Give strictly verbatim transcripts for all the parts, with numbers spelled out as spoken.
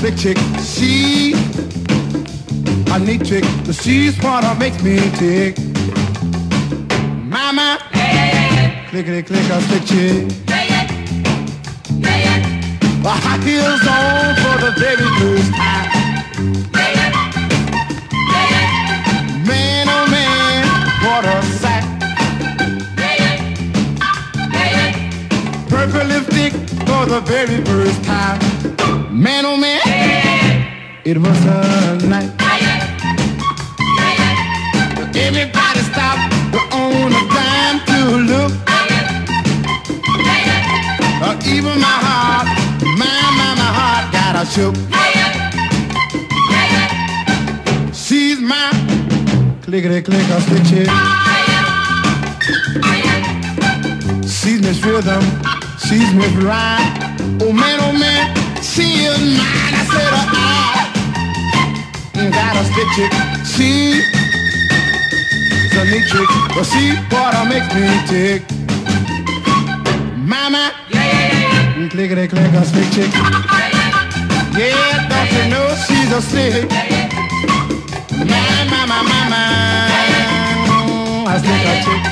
slick chick. She a neat chick. She's what makes me tick. Mama, yeah, yeah, yeah. Clickety click, a slick chick. Yeah, yeah. Yeah, yeah. The high heels on for the very first time. Yeah, yeah. Yeah, yeah. Man, oh man, what a sight. Yeah, yeah. Yeah, yeah. Purple lipstick for the very first time. Man, oh man, yeah, yeah. It was a night. Yeah, yeah. Yeah, yeah. Everybody stopped on a dime to look. Yeah, yeah. Yeah, yeah. Uh, even my heart, my, my, my heart got a shook. Yeah, yeah. Yeah, yeah. She's my clickety click a stick chick. Yeah, yeah. Yeah, yeah. She's Miss Rhythm, she's Miss Rhyme. Oh man, oh man, she is mine. I said, uh, I got a stick chick. She's a neat chick, but she what makes me tick. Mama, yeah, yeah, yeah. Clickety click a stick chick. Yeah, yeah. Yeah, don't you know she's a slick? Yeah, yeah. My, my, my, my, my, a stick a chick.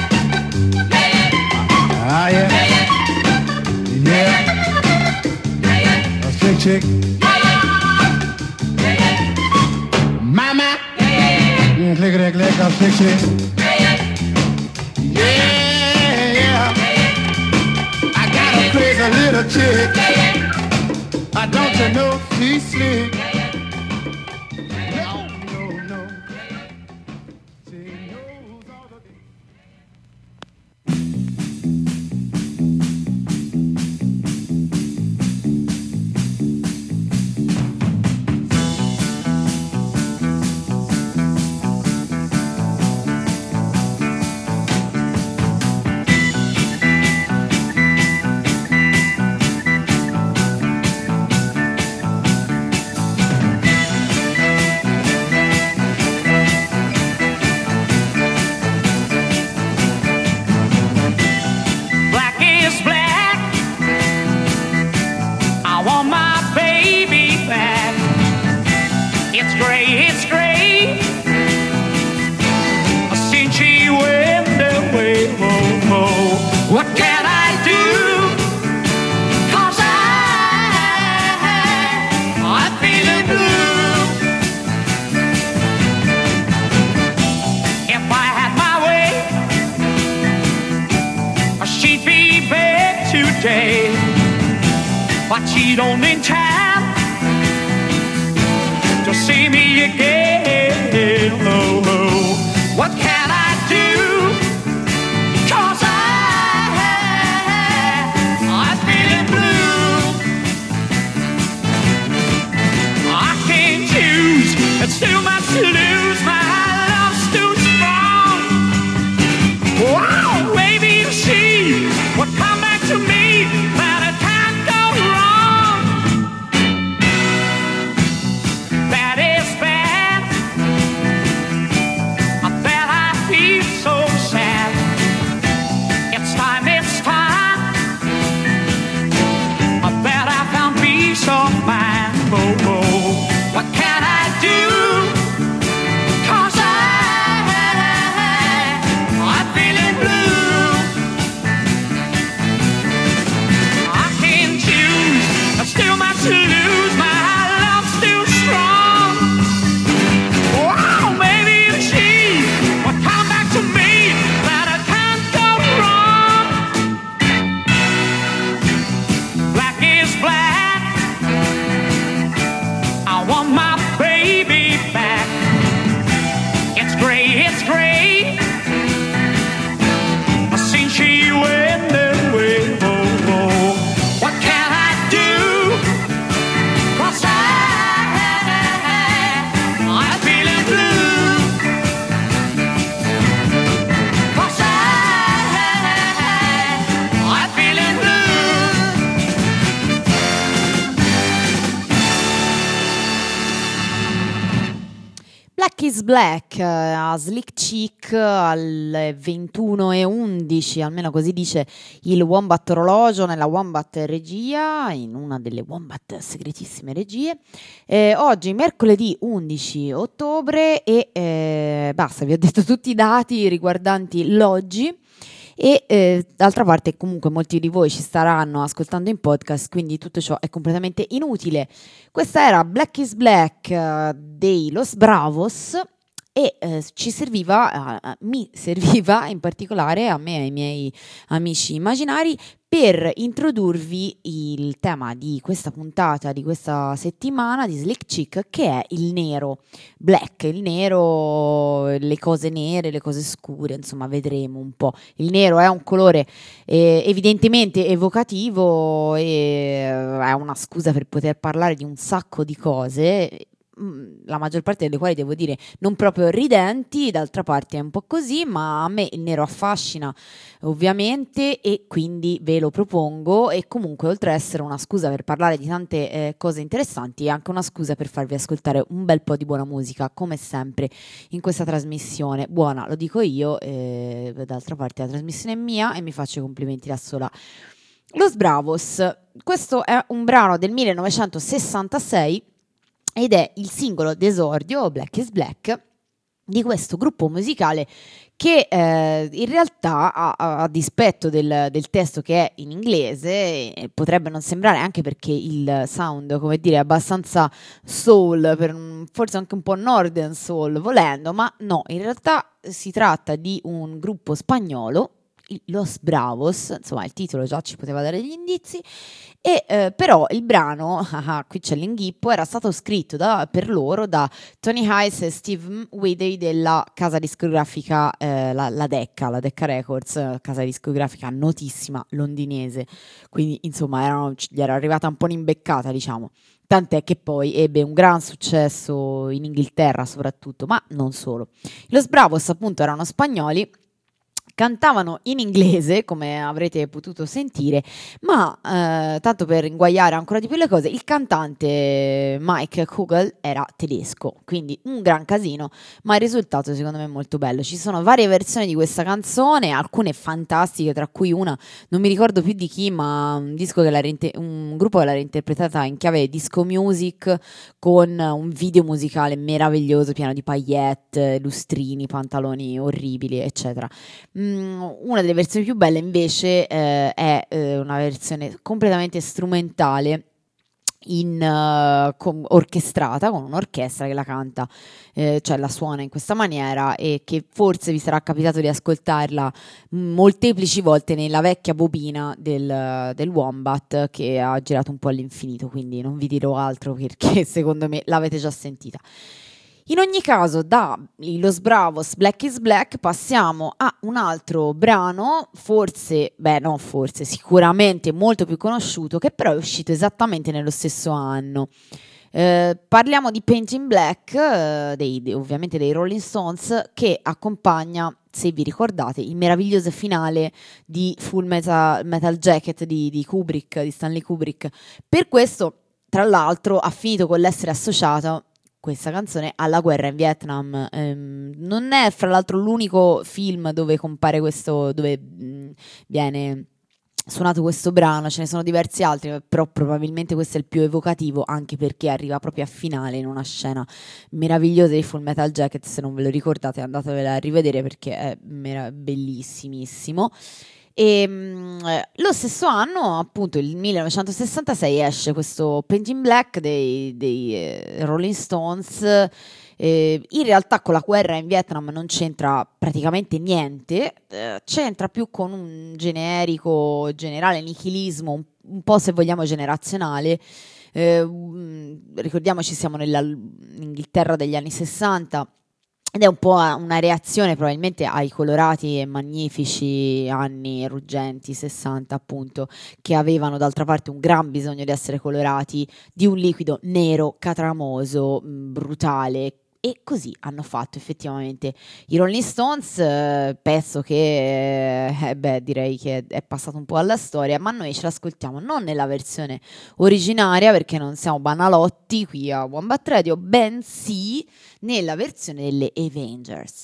Ah, yeah. Yeah. A stick chick. Mama, clickety click a stick chick. Yeah, yeah. I got a crazy little chick. I don't you know she's slick. No, no, no. She knows all the but she don't in time to see me again. Oh, oh. What can I do? 'Cause I, I'm feeling blue. I can't choose, it's too much to lose. My love's too strong. Wow, baby, you see what come back to me. But it can't go wrong. Black is Black eh, a Slick Chick alle ventuno e undici, almeno così dice il Wombat orologio nella Wombat regia, in una delle Wombat segretissime regie. Eh, oggi mercoledì undici ottobre e eh, basta, vi ho detto tutti i dati riguardanti l'oggi. E eh, d'altra parte comunque molti di voi ci staranno ascoltando in podcast, quindi tutto ciò è completamente inutile. Questa era Black is Black uh, dei Los Bravos e eh, ci serviva, uh, mi serviva in particolare a me e ai miei amici immaginari per introdurvi il tema di questa puntata, di questa settimana di Slick Chick, che è il nero, black, il nero, le cose nere, le cose scure, insomma vedremo un po'. Il nero è un colore eh, evidentemente evocativo e eh, è una scusa per poter parlare di un sacco di cose, la maggior parte delle quali devo dire non proprio ridenti, d'altra parte è un po' così, ma a me il nero affascina ovviamente e quindi ve lo propongo, e comunque oltre a essere una scusa per parlare di tante eh, cose interessanti è anche una scusa per farvi ascoltare un bel po' di buona musica, come sempre in questa trasmissione. Buona, lo dico io, eh, d'altra parte la trasmissione è mia e mi faccio i complimenti da sola. Los Bravos, questo è un brano del millenovecentosessantasei ed è il singolo d'esordio, Black is Black, di questo gruppo musicale che eh, in realtà a, a, a dispetto del, del testo che è in inglese eh, potrebbe non sembrare, anche perché il sound, come dire, è abbastanza soul, per, forse anche un po' northern soul volendo, ma no, in realtà si tratta di un gruppo spagnolo, Los Bravos, insomma il titolo già ci poteva dare degli indizi, e eh, però il brano, ah, qui c'è l'inghippo, era stato scritto da, per loro da Tony Hayes e Steve Whitty della casa discografica eh, la, la Decca, la Decca Records, casa discografica notissima londinese, quindi insomma erano, gli era arrivata un po' un'imbeccata, diciamo. Tant'è che poi ebbe un gran successo in Inghilterra soprattutto, ma non solo. Los Bravos appunto erano spagnoli, cantavano in inglese, come avrete potuto sentire, ma eh, tanto per inguaiare ancora di più le cose, il cantante Mike Kugel era tedesco, quindi un gran casino, ma il risultato secondo me è molto bello. Ci sono varie versioni di questa canzone, alcune fantastiche, tra cui una, non mi ricordo più di chi, ma un, disco che l'ha reinter- un gruppo che l'ha reinterpretata in chiave disco music, con un video musicale meraviglioso, pieno di paillette, lustrini, pantaloni orribili, eccetera. Una delle versioni più belle invece eh, è eh, una versione completamente strumentale, in, uh, com- orchestrata, con un'orchestra che la canta, eh, cioè la suona in questa maniera, e che forse vi sarà capitato di ascoltarla molteplici volte nella vecchia bobina del, del Wombat, che ha girato un po' all'infinito, quindi non vi dirò altro perché secondo me l'avete già sentita. In ogni caso, da Los Bravos, Black is Black, passiamo a un altro brano, forse, beh no forse, sicuramente molto più conosciuto, che però è uscito esattamente nello stesso anno. Eh, parliamo di Paint in Black, eh, dei, dei, ovviamente dei Rolling Stones, che accompagna, se vi ricordate, il meraviglioso finale di Full Metal, Metal Jacket di, di Kubrick, di Stanley Kubrick. Per questo, tra l'altro, ha finito con l'essere associato questa canzone alla guerra in Vietnam. Ehm, non è fra l'altro l'unico film dove compare questo, dove mh, viene suonato questo brano, ce ne sono diversi altri, però probabilmente questo è il più evocativo, anche perché arriva proprio a finale in una scena meravigliosa di Full Metal Jacket. Se non ve lo ricordate andatevela a rivedere perché è merav- bellissimissimo. E mh, lo stesso anno, appunto il millenovecentosessantasei, esce questo Paint in Black dei, dei eh, Rolling Stones. Eh, in realtà con la guerra in Vietnam non c'entra praticamente niente, eh, c'entra più con un generico, generale nichilismo, un, un po' se vogliamo generazionale. Eh, ricordiamoci, siamo nell'Inghilterra degli anni sessanta, ed è un po' una reazione probabilmente ai colorati e magnifici anni ruggenti sessanta, appunto, che avevano d'altra parte un gran bisogno di essere colorati di un liquido nero, catramoso, brutale, e così hanno fatto effettivamente i Rolling Stones, eh, pezzo che eh, beh, direi che è passato un po' alla storia, ma noi ce l'ascoltiamo non nella versione originaria perché non siamo banalotti qui a Wombat Radio, bensì nella versione delle Avengers.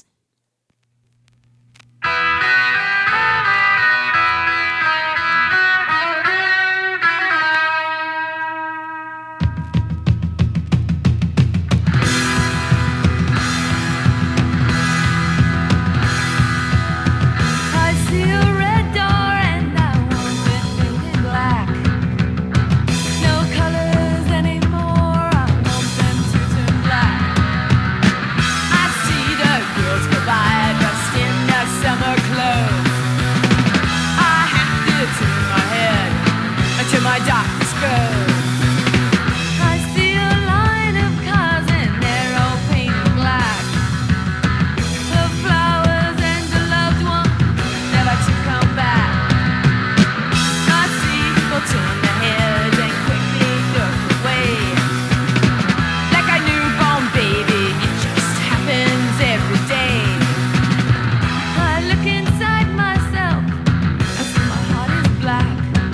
My darkness goes. I see a line of cars and they're all painted black. The flowers and the loved ones never to come back. I see people turn their heads and quickly look away. Like a newborn baby, it just happens every day. I look inside myself, I see my heart is black.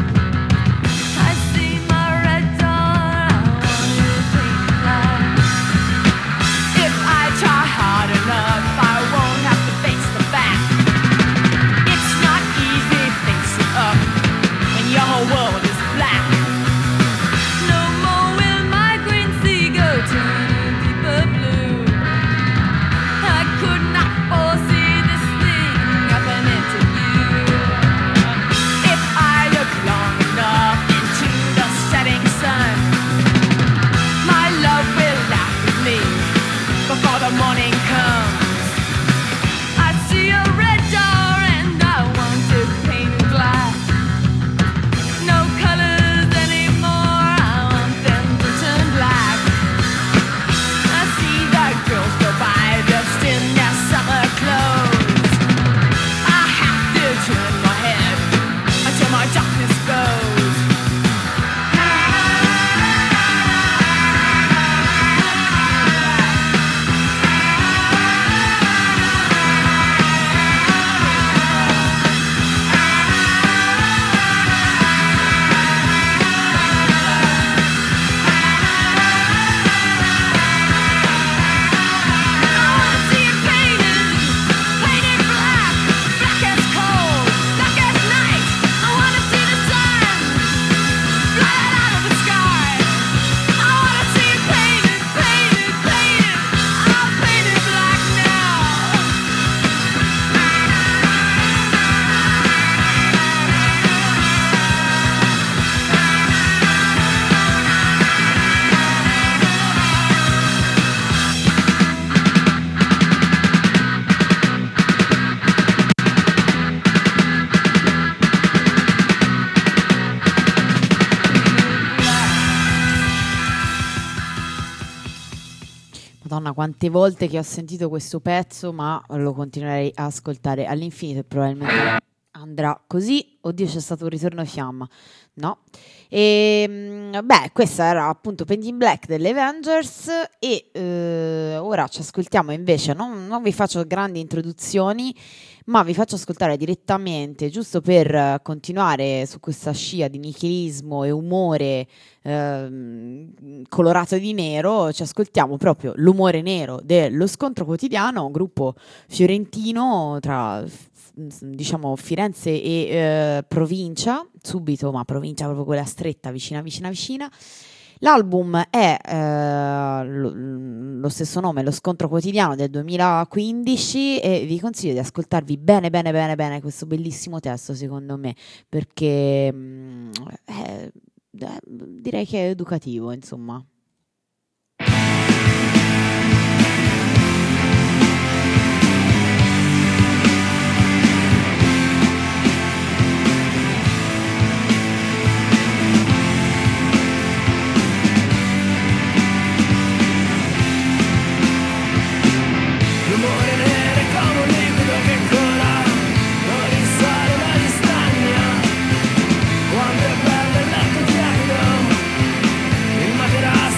Madonna, quante volte che ho sentito questo pezzo, ma lo continuerei a ascoltare all'infinito e probabilmente andrà così. Oddio, c'è stato un ritorno fiamma. No. E, beh, questa era appunto Painting Black delle Avengers e eh, ora ci ascoltiamo invece, non, non vi faccio grandi introduzioni, ma vi faccio ascoltare direttamente, giusto per continuare su questa scia di nichilismo e umore eh, colorato di nero, ci ascoltiamo proprio l'umore nero dello Scontro Quotidiano, un gruppo fiorentino tra diciamo Firenze e eh, provincia, subito, ma provincia proprio quella stretta, vicina vicina vicina. L'album è eh, lo, lo stesso nome, Lo Scontro Quotidiano del duemilaquindici, e vi consiglio di ascoltarvi bene bene bene bene questo bellissimo testo, secondo me, perché mh, è, è, direi che è educativo, insomma. Quando è bello il letto dietro, il materasso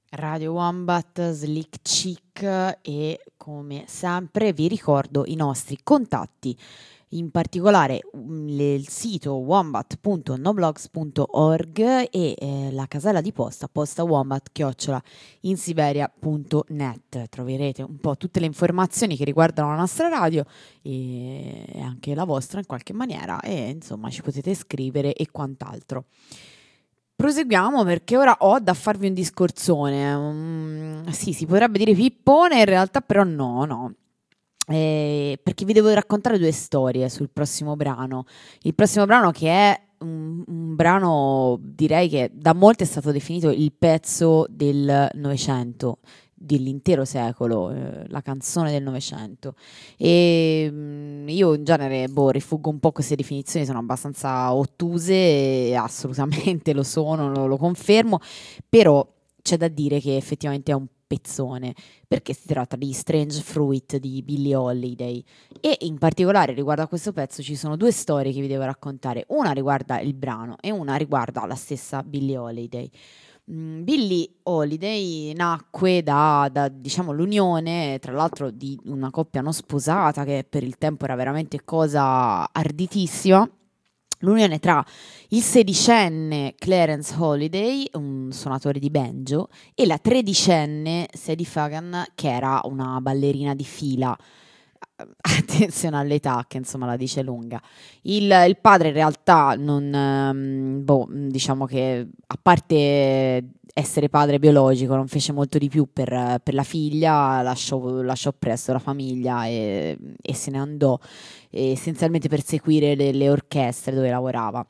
Radio Wombat, Slick Chick, e come sempre vi ricordo i nostri contatti, in particolare um, le- il sito wombat punto noblogs punto org e eh, la casella di posta postawombat chiocciola insiberia punto net. Troverete un po' tutte le informazioni che riguardano la nostra radio e anche la vostra in qualche maniera, e insomma ci potete scrivere e quant'altro. Proseguiamo, perché ora ho da farvi un discorsone. Mm, sì, si potrebbe dire pippone, in realtà però no, no. Eh, perché vi devo raccontare due storie sul prossimo brano. Il prossimo brano, che è un, un brano, direi che da molti è stato definito il pezzo del Novecento, dell'intero secolo, eh, la canzone del Novecento. E mm, io in genere, boh, rifuggo un po' queste definizioni, sono abbastanza ottuse, e assolutamente lo sono, lo, lo confermo, però c'è da dire che effettivamente è un pezzone, perché si tratta di Strange Fruit di Billie Holiday, e in particolare riguardo a questo pezzo ci sono due storie che vi devo raccontare. Una riguarda il brano e una riguarda la stessa Billie Holiday. Mm, Billie Holiday nacque da, da, diciamo, l'unione, tra l'altro, di una coppia non sposata, che per il tempo era veramente cosa arditissima. L'unione tra il sedicenne Clarence Holiday, un suonatore di banjo, e la tredicenne Sadie Fagan, che era una ballerina di fila. Attenzione all'età, che insomma la dice lunga. Il, il padre in realtà non, ehm, boh, diciamo che, a parte essere padre biologico, non fece molto di più per, per la figlia, lasciò, lasciò presto la famiglia e, e se ne andò, essenzialmente per seguire le, le orchestre dove lavorava.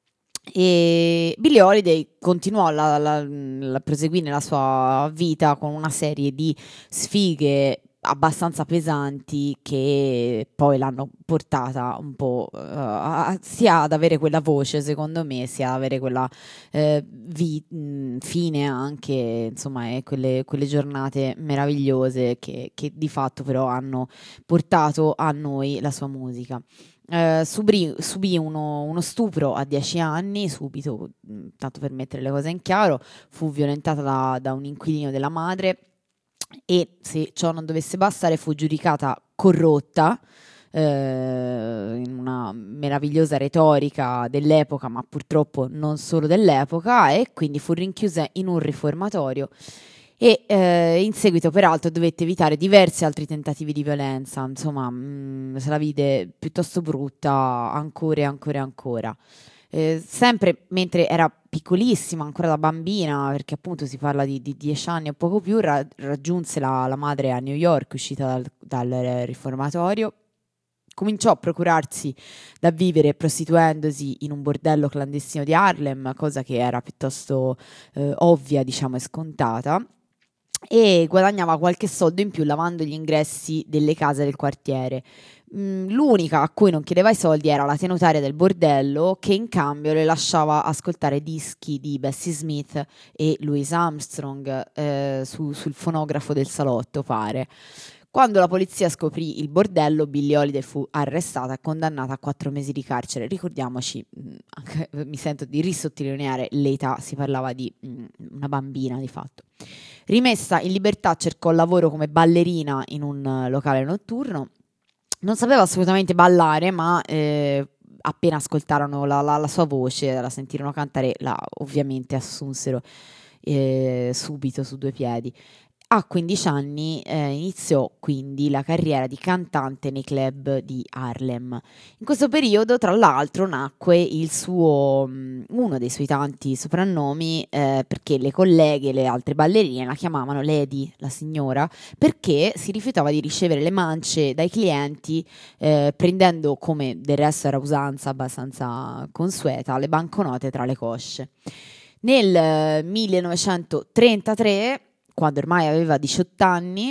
E Billie Holiday continuò la, la, la proseguì nella sua vita con una serie di sfighe abbastanza pesanti, che poi l'hanno portata un po' uh, a, sia ad avere quella voce, secondo me, sia ad avere quella eh, vi- mh, fine anche, insomma, e quelle, quelle giornate meravigliose che, che di fatto però hanno portato a noi la sua musica. Eh, subì, subì uno, uno stupro a dieci anni, subito, mh, tanto per mettere le cose in chiaro, fu violentata da, da un inquilino della madre, e, se ciò non dovesse bastare, fu giudicata corrotta, eh, in una meravigliosa retorica dell'epoca, ma purtroppo non solo dell'epoca, e quindi fu rinchiusa in un riformatorio. E eh, in seguito, peraltro, dovette evitare diversi altri tentativi di violenza. Insomma, mh, se la vide piuttosto brutta ancora e ancora e ancora. Eh, sempre mentre era piccolissima, ancora da bambina, perché appunto si parla di, di dieci anni o poco più, ra- raggiunse la, la madre a New York, uscita dal, dal riformatorio. Cominciò a procurarsi da vivere prostituendosi in un bordello clandestino di Harlem, cosa che era piuttosto eh, ovvia, diciamo, e scontata, e guadagnava qualche soldo in più lavando gli ingressi delle case del quartiere. Mm, L'unica a cui non chiedeva i soldi era la tenutaria del bordello, che in cambio le lasciava ascoltare dischi di Bessie Smith e Louis Armstrong eh, su- sul fonografo del salotto, pare. Quando la polizia scoprì il bordello, Billie Holiday fu arrestata e condannata a quattro mesi di carcere. Ricordiamoci, mh, anche, mi sento di risottolineare l'età, si parlava di mh, una bambina di fatto. Rimessa in libertà, cercò lavoro come ballerina in un eh, locale notturno. Non sapeva assolutamente ballare, ma eh, appena ascoltarono la, la- la sua voce, la sentirono cantare, la ovviamente assunsero eh, subito su due piedi. A quindici anni eh, iniziò quindi la carriera di cantante nei club di Harlem. In questo periodo, tra l'altro, nacque il suo, mh, uno dei suoi tanti soprannomi, eh, perché le colleghe, le altre ballerine, la chiamavano Lady, la signora, perché si rifiutava di ricevere le mance dai clienti, eh, prendendo, come del resto era usanza abbastanza consueta, le banconote tra le cosce. Nel eh, millenovecentotrentatré, quando ormai aveva diciotto anni,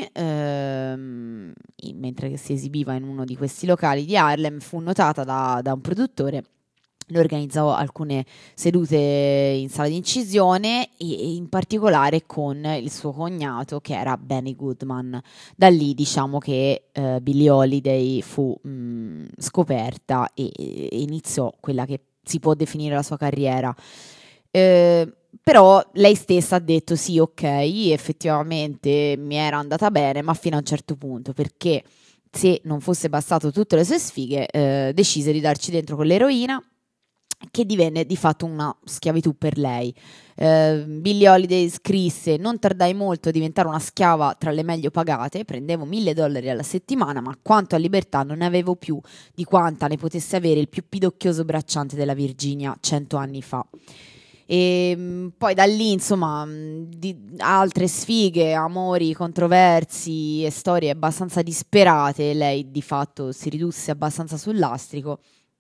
ehm, in- mentre che si esibiva in uno di questi locali di Harlem, fu notata da, da un produttore. Le organizzò alcune sedute in sala di incisione, e, e in particolare con il suo cognato, che era Benny Goodman. Da lì, diciamo che eh, Billie Holiday fu mh, scoperta e, e iniziò quella che si può definire la sua carriera. Eh, Però lei stessa ha detto sì, ok, effettivamente mi era andata bene, ma fino a un certo punto, perché se non fosse bastato tutte le sue sfighe, eh, decise di darci dentro con l'eroina, che divenne di fatto una schiavitù per lei. Eh, Billie Holiday scrisse: non tardai molto a diventare una schiava tra le meglio pagate, prendevo mille dollari alla settimana, ma quanto a libertà non ne avevo più di quanta ne potesse avere il più pidocchioso bracciante della Virginia cento anni fa. E mh, poi da lì, insomma, mh, di altre sfighe, amori controversi e storie abbastanza disperate. Lei di fatto si ridusse abbastanza sul lastrico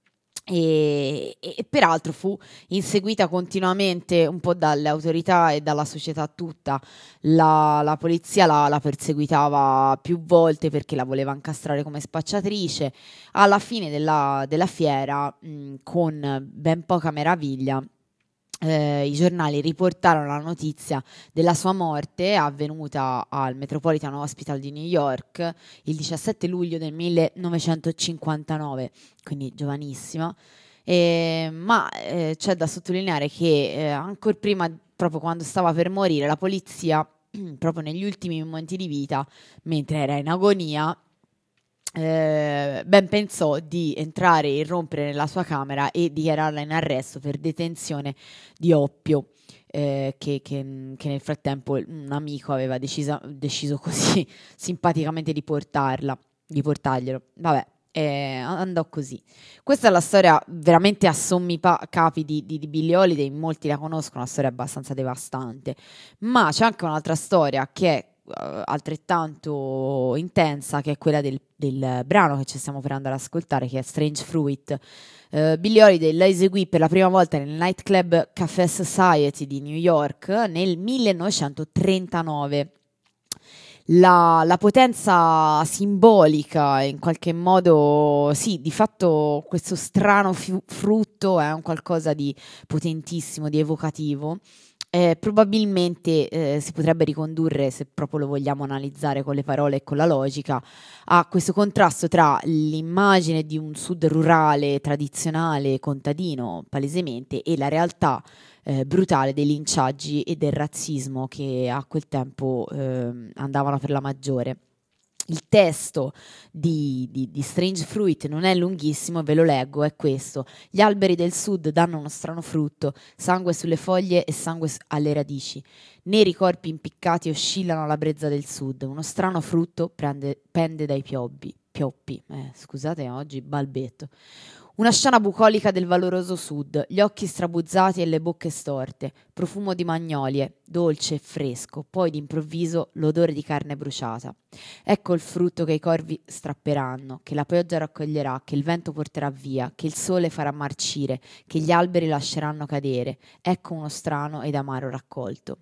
e, e- e peraltro fu inseguita continuamente un po' dalle autorità e dalla società tutta. La, la polizia la, la perseguitava più volte perché la voleva incastrare come spacciatrice. Alla fine della, della fiera, mh, con ben poca meraviglia, eh, i giornali riportarono la notizia della sua morte avvenuta al Metropolitan Hospital di New York il diciassette luglio del millenovecentocinquantanove, quindi giovanissima. Eh, ma eh, c'è da sottolineare che eh, ancora prima, proprio quando stava per morire, la polizia, proprio negli ultimi momenti di vita, mentre era in agonia, eh, ben pensò di entrare e irrompere nella sua camera e dichiararla in arresto per detenzione di oppio, eh, che, che- che nel frattempo un amico aveva decisa- deciso così simpaticamente di portarla, di portarglielo. Vabbè, eh, andò così. Questa è la storia veramente a sommi pa- capi di, di, di Billie Holiday, molti la conoscono, una storia abbastanza devastante, ma c'è anche un'altra storia che è eh, altrettanto intensa, che è quella del, del brano che ci stiamo per andare ad ascoltare, che è Strange Fruit. Uh, Billie Holiday la eseguì per la prima volta nel nightclub Café Society di New York nel millenovecentotrentanove. La, la potenza simbolica, in qualche modo, sì, di fatto questo strano fi- frutto è un qualcosa di potentissimo, di evocativo. Eh, probabilmente eh, si potrebbe ricondurre, se proprio lo vogliamo analizzare con le parole e con la logica, a questo contrasto tra l'immagine di un sud rurale, tradizionale, contadino, palesemente, e la realtà eh, brutale dei linciaggi e del razzismo che a quel tempo ehm, andavano per la maggiore. Il testo di, di- di Strange Fruit non è lunghissimo, ve lo leggo, è questo. Gli alberi del sud danno uno strano frutto, sangue sulle foglie e sangue s- alle radici. Neri corpi impiccati oscillano alla brezza del sud. Uno strano frutto prende- pende dai piobbi. Pioppi, eh, scusate, oggi balbetto. Una scena bucolica del valoroso sud, gli occhi strabuzzati e le bocche storte, profumo di magnolie, dolce e fresco, poi d'improvviso l'odore di carne bruciata. Ecco il frutto che i corvi strapperanno, che la pioggia raccoglierà, che il vento porterà via, che il sole farà marcire, che gli alberi lasceranno cadere. Ecco uno strano ed amaro raccolto.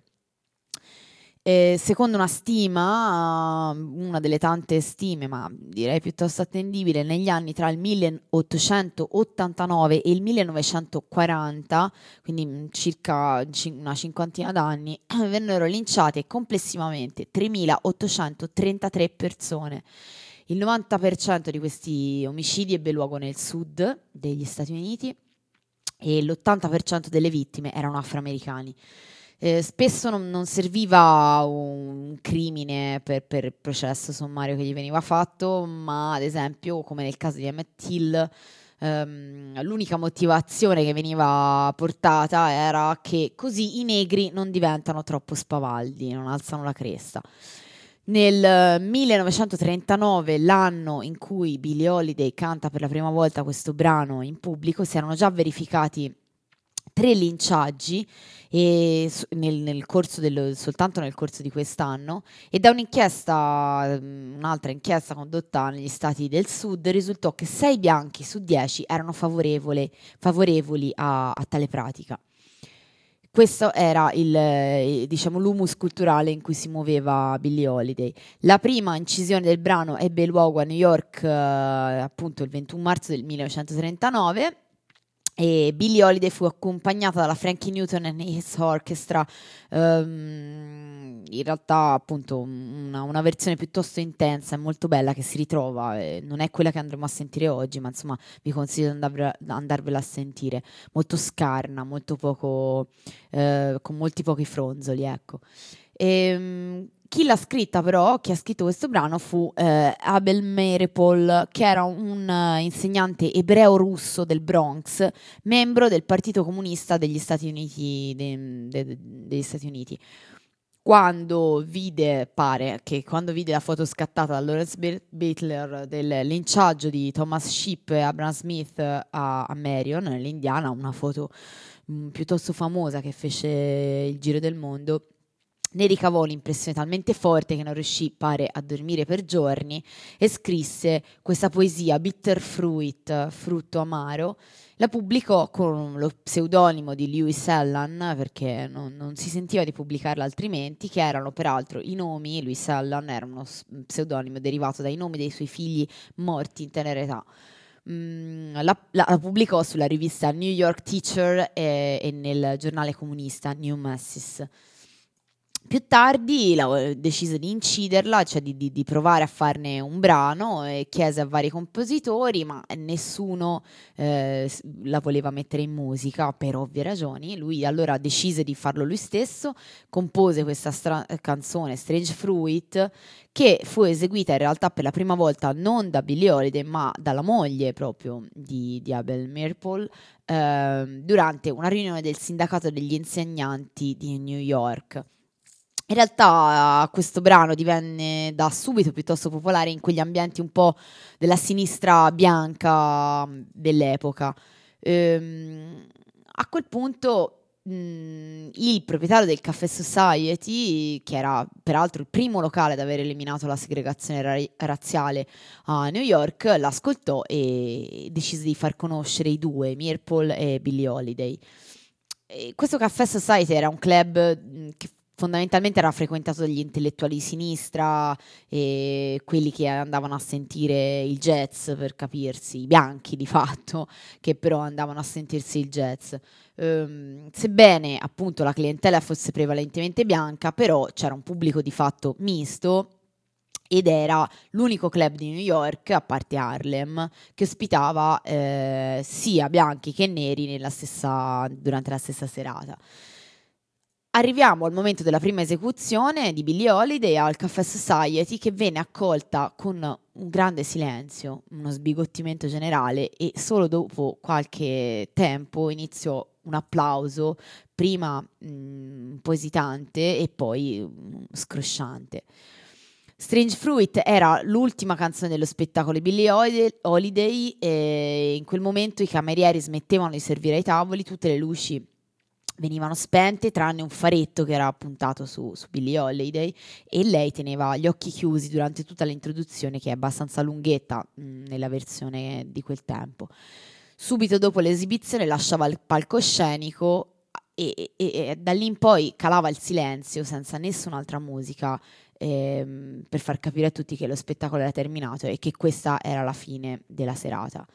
Eh, secondo una stima, uh, una delle tante stime, ma direi piuttosto attendibile, negli anni tra il milleottocentottantanove e il millenovecentoquaranta, quindi mm, circa cin- una cinquantina d'anni, vennero linciate complessivamente tremilaottocentotrentatré persone. Il novanta per cento di questi omicidi ebbe luogo nel sud degli Stati Uniti e l'ottanta per cento delle vittime erano afroamericani. Eh, spesso non, non serviva un crimine per, per il processo sommario che gli veniva fatto, ma ad esempio, come nel caso di Emmett Till, ehm, l'unica motivazione che veniva portata era che così i negri non diventano troppo spavaldi, non alzano la cresta. Nel eh, millenovecentotrentanove, l'anno in cui Billie Holiday canta per la prima volta questo brano in pubblico, si erano già verificati tre linciaggi e s- nel, nel corso del, soltanto nel corso di quest'anno, e da un'inchiesta, mm, un'altra inchiesta condotta negli stati del sud, risultò che sei bianchi su dieci erano favorevole- favorevoli a, a tale pratica. Questo era il, eh, diciamo, l'humus culturale in cui si muoveva Billie Holiday. La prima incisione del brano ebbe luogo a New York, eh, appunto il ventuno marzo del millenovecentotrentanove, e Billie Holiday fu accompagnata dalla Frankie Newton and His Orchestra, ehm, in realtà appunto una, una versione piuttosto intensa e molto bella che si ritrova, eh, non è quella che andremo a sentire oggi, ma insomma vi consiglio di andarvela, andarvela a sentire, molto scarna, molto poco, eh, con molti pochi fronzoli, ecco. Ehm, chi l'ha scritta però, chi ha scritto questo brano fu eh, Abel Meeropol, che era un eh, insegnante ebreo russo del Bronx, membro del Partito Comunista degli Stati Uniti, de- de- degli Stati Uniti. Quando vide, pare che quando vide la foto scattata da Lawrence Butler del linciaggio di Thomas Shipp e Abraham Smith a, a Marion, nell'Indiana, una foto mh, piuttosto famosa che fece il giro del mondo, ne ricavò un'impressione talmente forte che non riuscì, pare, a dormire per giorni e scrisse questa poesia, Bitter Fruit, frutto amaro. La pubblicò con lo pseudonimo di Lewis Allan, perché non, non si sentiva di pubblicarla altrimenti, che erano peraltro i nomi. Lewis Allan era uno pseudonimo derivato dai nomi dei suoi figli morti in tenera età. Mm, la, la, la pubblicò sulla rivista New York Teacher e, e nel giornale comunista New Masses. Più tardi la- decise di inciderla, cioè di, di- di provare a farne un brano, e chiese a vari compositori, ma nessuno eh, s- la voleva mettere in musica per ovvie ragioni. Lui allora decise di farlo lui stesso, compose questa stra- canzone Strange Fruit, che fu eseguita in realtà per la prima volta non da Billie Holiday, ma dalla moglie proprio di, di Abel Meeropol, ehm, durante una riunione del sindacato degli insegnanti di New York. In realtà questo brano divenne da subito piuttosto popolare in quegli ambienti un po' della sinistra bianca mh, dell'epoca. Ehm, a quel punto mh, il proprietario del Café Society, che era peraltro il primo locale ad aver eliminato la segregazione ra- razziale a New York, l'ascoltò e decise di far conoscere i due, Meeropol e Billie Holiday. E questo Caffè Society era un club mh, che fondamentalmente era frequentato dagli intellettuali di sinistra e quelli che andavano a sentire il jazz, per capirsi, i bianchi di fatto, che però andavano a sentirsi il jazz. Ehm, sebbene appunto la clientela fosse prevalentemente bianca, però c'era un pubblico di fatto misto ed era l'unico club di New York, a parte Harlem, che ospitava eh, sia bianchi che neri nella stessa- durante la stessa serata. Arriviamo al momento della prima esecuzione di Billie Holiday al Café Society, che venne accolta con un grande silenzio, uno sbigottimento generale, e solo dopo qualche tempo iniziò un applauso, prima mh, un po' esitante e poi mh, scrosciante. Strange Fruit era l'ultima canzone dello spettacolo di Billie Holiday, Holiday e in quel momento i camerieri smettevano di servire ai tavoli, tutte le luci venivano spente tranne un faretto che era puntato su, su Billie Holiday, e lei teneva gli occhi chiusi durante tutta l'introduzione, che è abbastanza lunghetta mh, nella versione di quel tempo. Subito dopo l'esibizione lasciava il palcoscenico e, e- e da lì in poi calava il silenzio senza nessun'altra musica, ehm, per far capire a tutti che lo spettacolo era terminato e che questa era la fine della serata.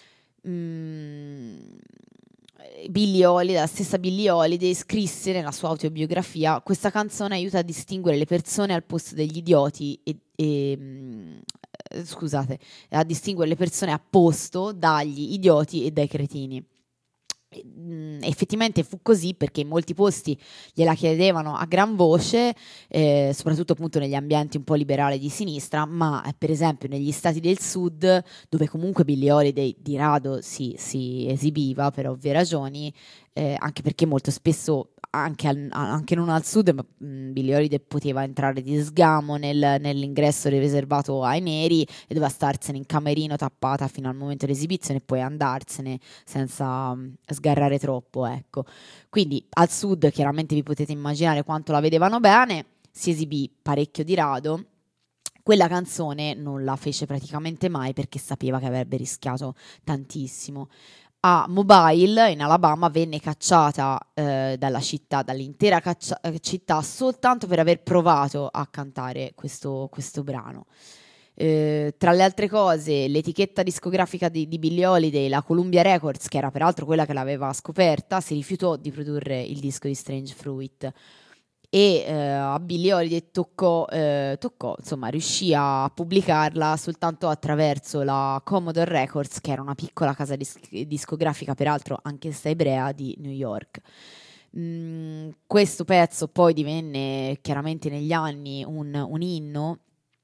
Mm, Billie Holiday, la stessa Billie Holiday scrisse nella sua autobiografia: questa canzone aiuta a distinguere le persone al posto degli idioti e, e, mm, eh, scusate, a distinguere le persone a posto dagli idioti e dai cretini. E, mm, effettivamente fu così, perché in molti posti gliela chiedevano a gran voce, eh, soprattutto appunto negli ambienti un po' liberali di sinistra, ma eh, per esempio negli stati del sud, dove comunque Billie Holiday di rado si, si esibiva per ovvie ragioni, eh, anche perché molto spesso anche, al- anche non al sud, ma mh, Billie Holiday poteva entrare di sgamo nel- nell'ingresso riservato ai neri e doveva starsene in camerino tappata fino al momento dell'esibizione e poi andarsene senza mh, sgarrare troppo, ecco. Quindi al sud chiaramente vi potete immaginare quanto la vedevano bene, si esibì parecchio di rado. Quella canzone non la fece praticamente mai perché sapeva che avrebbe rischiato tantissimo. A Mobile, in Alabama, venne cacciata eh, dalla città, dall'intera caccia- eh, città, soltanto per aver provato a cantare questo, questo brano. Eh, tra le altre cose, l'etichetta discografica di, di Billie Holiday, la Columbia Records, che era peraltro quella che l'aveva scoperta, si rifiutò di produrre il disco di Strange Fruit. E eh, a Billie Holiday toccò, eh, toccò, insomma, riuscì a pubblicarla soltanto attraverso la Commodore Records, che era una piccola casa dis- discografica, peraltro anch'essa ebrea, di New York. Mm, questo pezzo poi divenne chiaramente negli anni un, un inno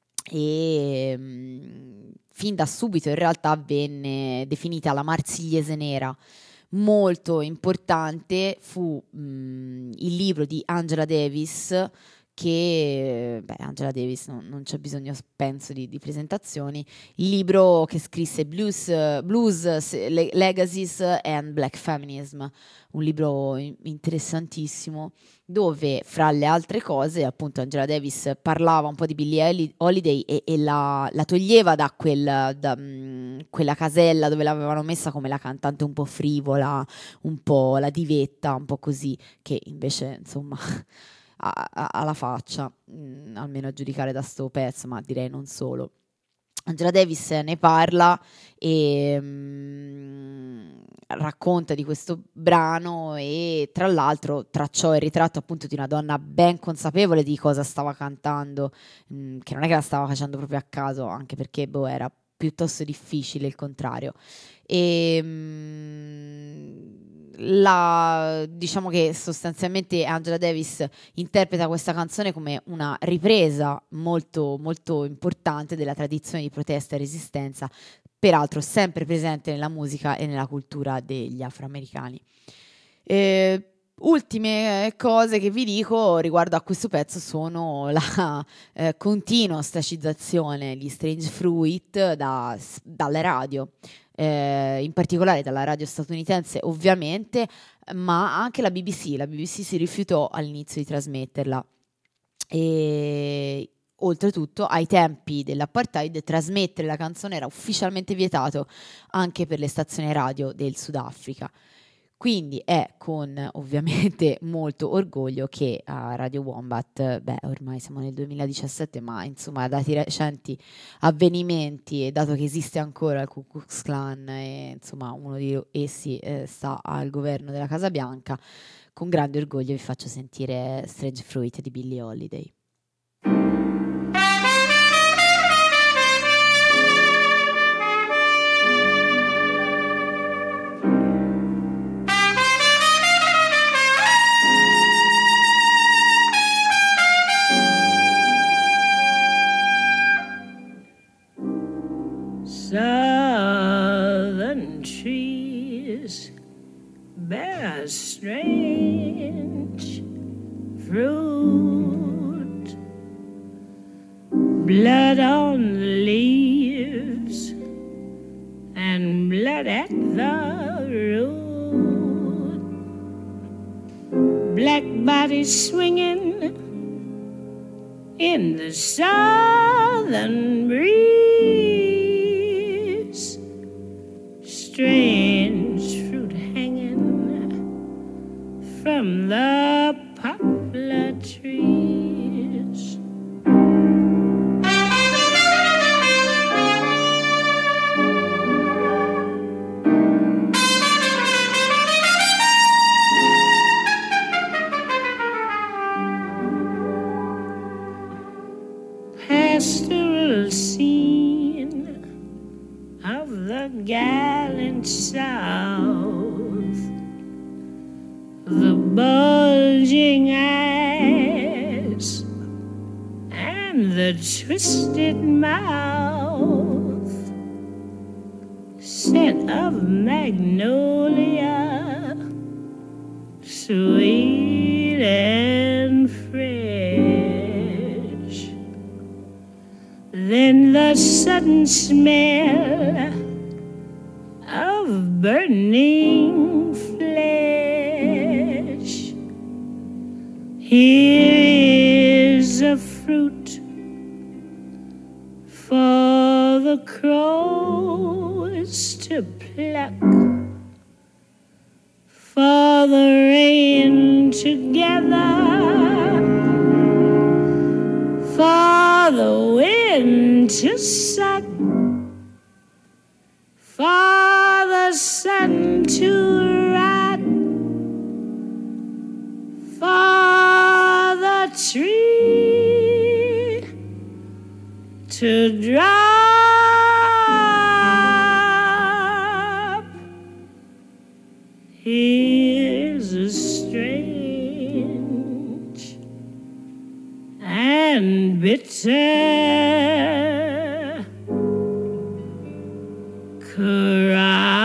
e mm, fin da subito in realtà venne definita la Marsigliese nera. Molto importante fu mh, il libro di Angela Davis, che, beh, Angela Davis non, non c'è bisogno, penso, di, di presentazioni, il libro che scrisse Blues, Blues Le- Legacies and Black Feminism, un libro in- interessantissimo, dove fra le altre cose appunto Angela Davis parlava un po' di Billie Holi- Holiday e, e la, la toglieva da, quel, da mh, quella casella dove l'avevano messa come la cantante un po' frivola, un po' la divetta, un po' così, che invece insomma ha, ha- ha la faccia, mh, almeno a giudicare da sto pezzo, ma direi non solo. Angela Davis ne parla e mh, racconta di questo brano e tra l'altro tracciò il ritratto appunto di una donna ben consapevole di cosa stava cantando, mh, che non è che la stava facendo proprio a caso, anche perché boh, era piuttosto difficile il contrario. E mh, la, diciamo che sostanzialmente Angela Davis interpreta questa canzone come una ripresa molto, molto importante della tradizione di protesta e resistenza, peraltro sempre presente nella musica e nella cultura degli afroamericani. Eh, ultime eh, cose che vi dico riguardo a questo pezzo sono la eh, continua ostracizzazione di Strange Fruit da- dalle radio, eh, in particolare dalla radio statunitense ovviamente, ma anche la B B C. La B B C si rifiutò all'inizio di trasmetterla e oltretutto ai tempi dell'apartheid trasmettere la canzone era ufficialmente vietato anche per le stazioni radio del Sudafrica. Quindi è con ovviamente molto orgoglio che a Radio Wombat, beh ormai siamo nel duemiladiciassette, ma insomma dati recenti avvenimenti e dato che esiste ancora il Ku Klux Klan e insomma uno di essi eh, sta al governo della Casa Bianca, con grande orgoglio vi faccio sentire Strange Fruit di Billie Holiday. Southern trees bear strange fruit, blood on the leaves and blood at the root, black bodies swinging in the southern breeze, strange fruit hanging from the poplar trees. Pastoral scene of the gallant South, the bulging eyes and the twisted mouth, scent of magnolia, sweet and fresh. Then the sudden smell of burning flesh. Here is a fruit for the crows to pluck, for the rain to gather, for the wind to suck, for the sun to rot, for the tree to drop. Here's a strange and bitter cry.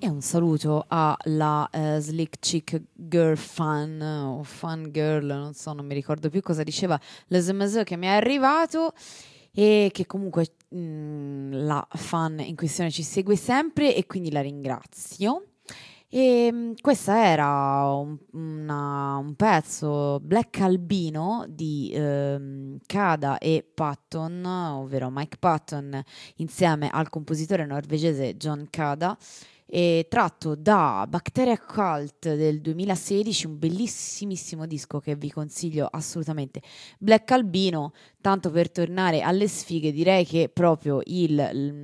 E un saluto alla eh, Slick Chick Girl Fan o Fan Girl, non so, non mi ricordo più cosa diceva l'S M S che mi è arrivato, e che comunque mh, la fan in questione ci segue sempre e quindi la ringrazio. E mh, questa era un, una- un pezzo Black Albino di ehm, Kada e Patton, ovvero Mike Patton insieme al compositore norvegese John Kada, e tratto da Bacteria Cult del duemilasedici, un bellissimissimo disco che vi consiglio assolutamente. Black Albino, tanto per tornare alle sfighe, direi che proprio il,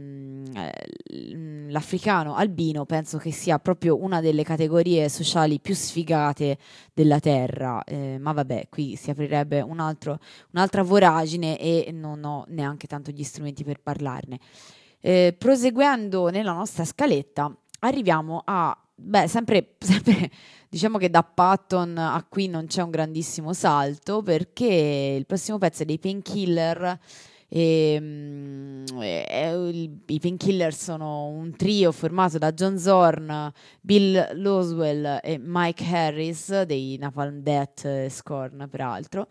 l- l'africano albino penso che sia proprio una delle categorie sociali più sfigate della terra, eh, ma vabbè, qui si aprirebbe un altro, un'altra voragine e non ho neanche tanto gli strumenti per parlarne. Eh, proseguendo nella nostra scaletta, arriviamo a, beh, sempre, sempre diciamo che da Patton a qui non c'è un grandissimo salto, perché il prossimo pezzo è dei Painkiller. E, mm, e- il- i Painkiller sono un trio formato da John Zorn, Bill Laswell e Mike Harris dei Napalm Death e Scorn, peraltro,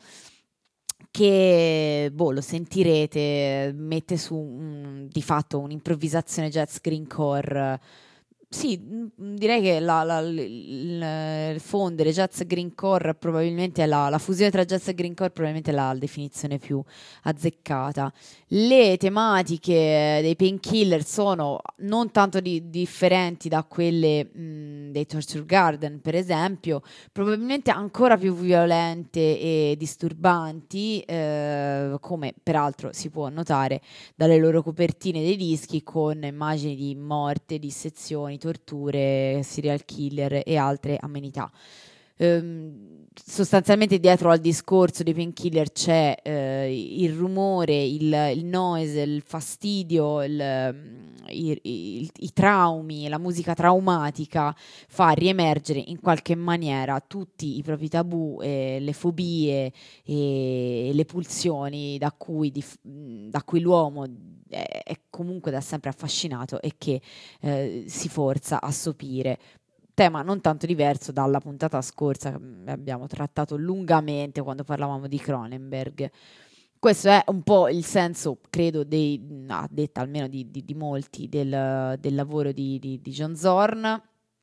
che boh, lo sentirete, mette su un- di fatto un'improvvisazione jazz greencore. Sì, mm, direi che la, la- il, il fondere jazz e greencore probabilmente è la, la fusione tra jazz e greencore probabilmente è la definizione più azzeccata. Le tematiche dei Painkiller sono non tanto di- differenti da quelle mh, dei Torture Garden, per esempio, probabilmente ancora più violente e disturbanti, eh, come peraltro si può notare dalle loro copertine dei dischi, con immagini di morte, dissezioni, torture, serial killer e altre amenità. Ehm, sostanzialmente dietro al discorso dei Painkiller c'è eh, il rumore, il, il noise, il fastidio, il, mm, i, i- i traumi, la musica traumatica fa riemergere in qualche maniera tutti i propri tabù, e le fobie e le pulsioni da cui, dif- da cui l'uomo è, è comunque da sempre affascinato e che eh, si forza a sopire. Tema non tanto diverso dalla puntata scorsa che mm, abbiamo trattato lungamente quando parlavamo di Cronenberg. Questo è un po' il senso, credo, dei, a detta almeno di, di- di molti, del, del lavoro di, di- di John Zorn,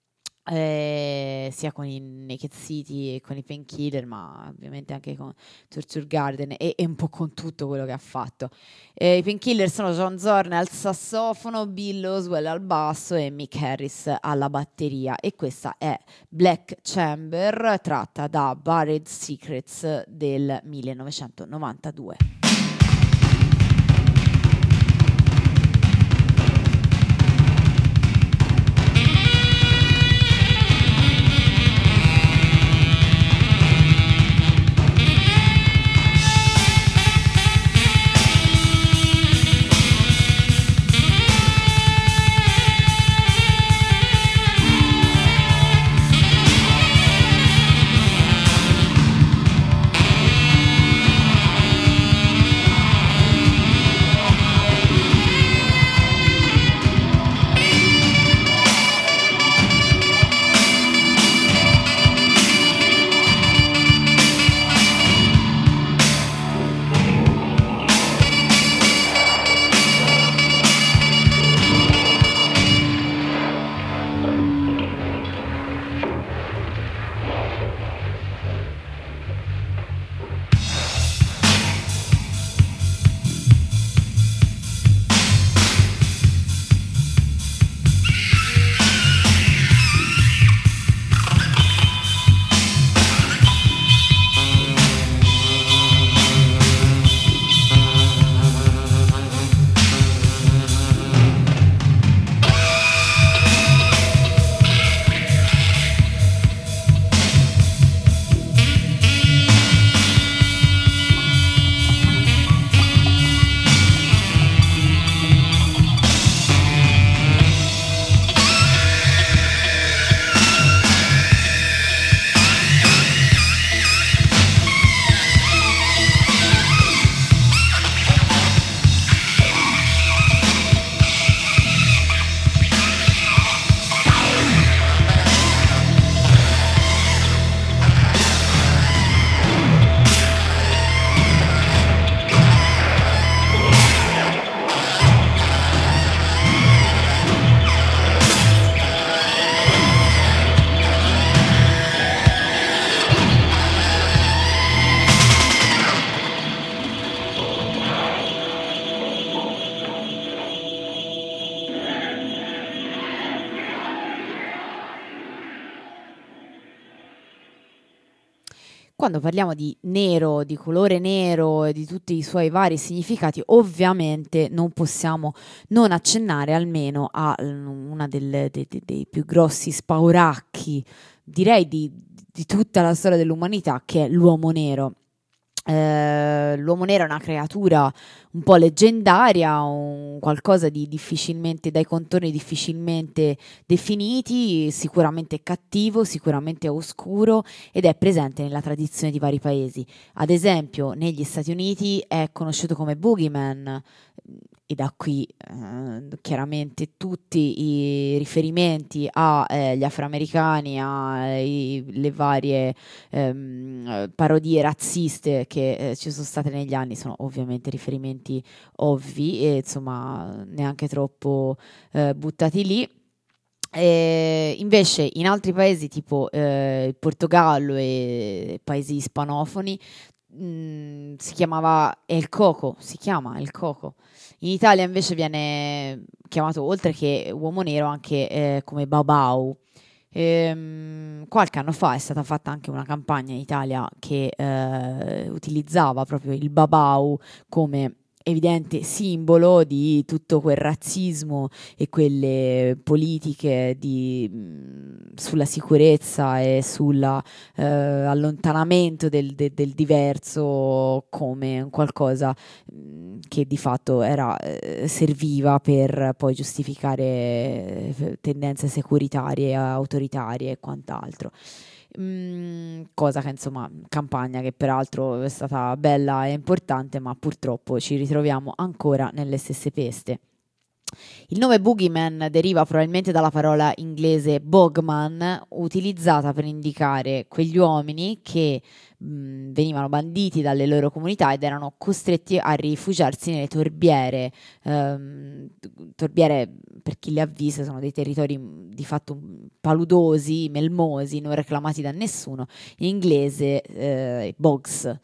eh, sia con i Naked City e con i Painkiller, ma ovviamente anche con Torture Garden e, e un po' con tutto quello che ha fatto. Eh, I Painkiller sono John Zorn al sassofono, Bill Oswell al basso e Mick Harris alla batteria, e questa è Black Chamber, tratta da Buried Secrets del millenovecentonovantadue. Thank quando parliamo di nero, di colore nero e di tutti i suoi vari significati, ovviamente non possiamo non accennare almeno a mm, una delle- dei, dei- dei più grossi spauracchi, direi di, di tutta la storia dell'umanità, che è l'uomo nero. Eh, l'uomo nero è una creatura un po' leggendaria, un qualcosa di difficilmente, dai contorni difficilmente definiti, sicuramente cattivo, sicuramente oscuro, ed è presente nella tradizione di vari paesi. Ad esempio, negli Stati Uniti è conosciuto come Boogeyman, e da qui eh, chiaramente tutti i riferimenti agli afroamericani, alle varie ehm, eh, parodie razziste che eh, ci sono state negli anni, sono ovviamente riferimenti ovvi e insomma neanche troppo eh, buttati lì. E invece in altri paesi tipo eh, il Portogallo e paesi ispanofoni mh, si chiamava El Coco, si chiama El Coco. In Italia invece viene chiamato, oltre che uomo nero, anche eh, come Babau. Ehm, qualche anno fa è stata fatta anche una campagna in Italia che eh, utilizzava proprio il Babau come evidente simbolo di tutto quel razzismo e quelle politiche di, mh, sulla sicurezza e sul allontanamento del, de- del diverso come un qualcosa mh, che di fatto era, eh, serviva per poi giustificare eh, tendenze securitarie, autoritarie e quant'altro. Mm, cosa che insomma, campagna che peraltro è stata bella e importante, ma purtroppo ci ritroviamo ancora nelle stesse peste. Il nome Boogeyman deriva probabilmente dalla parola inglese bogman, utilizzata per indicare quegli uomini che mh, venivano banditi dalle loro comunità ed erano costretti a rifugiarsi nelle torbiere. Ehm, torbiere, per chi le ha viste, sono dei territori mh, di fatto mh, paludosi, melmosi, non reclamati da nessuno. In inglese eh, bogs.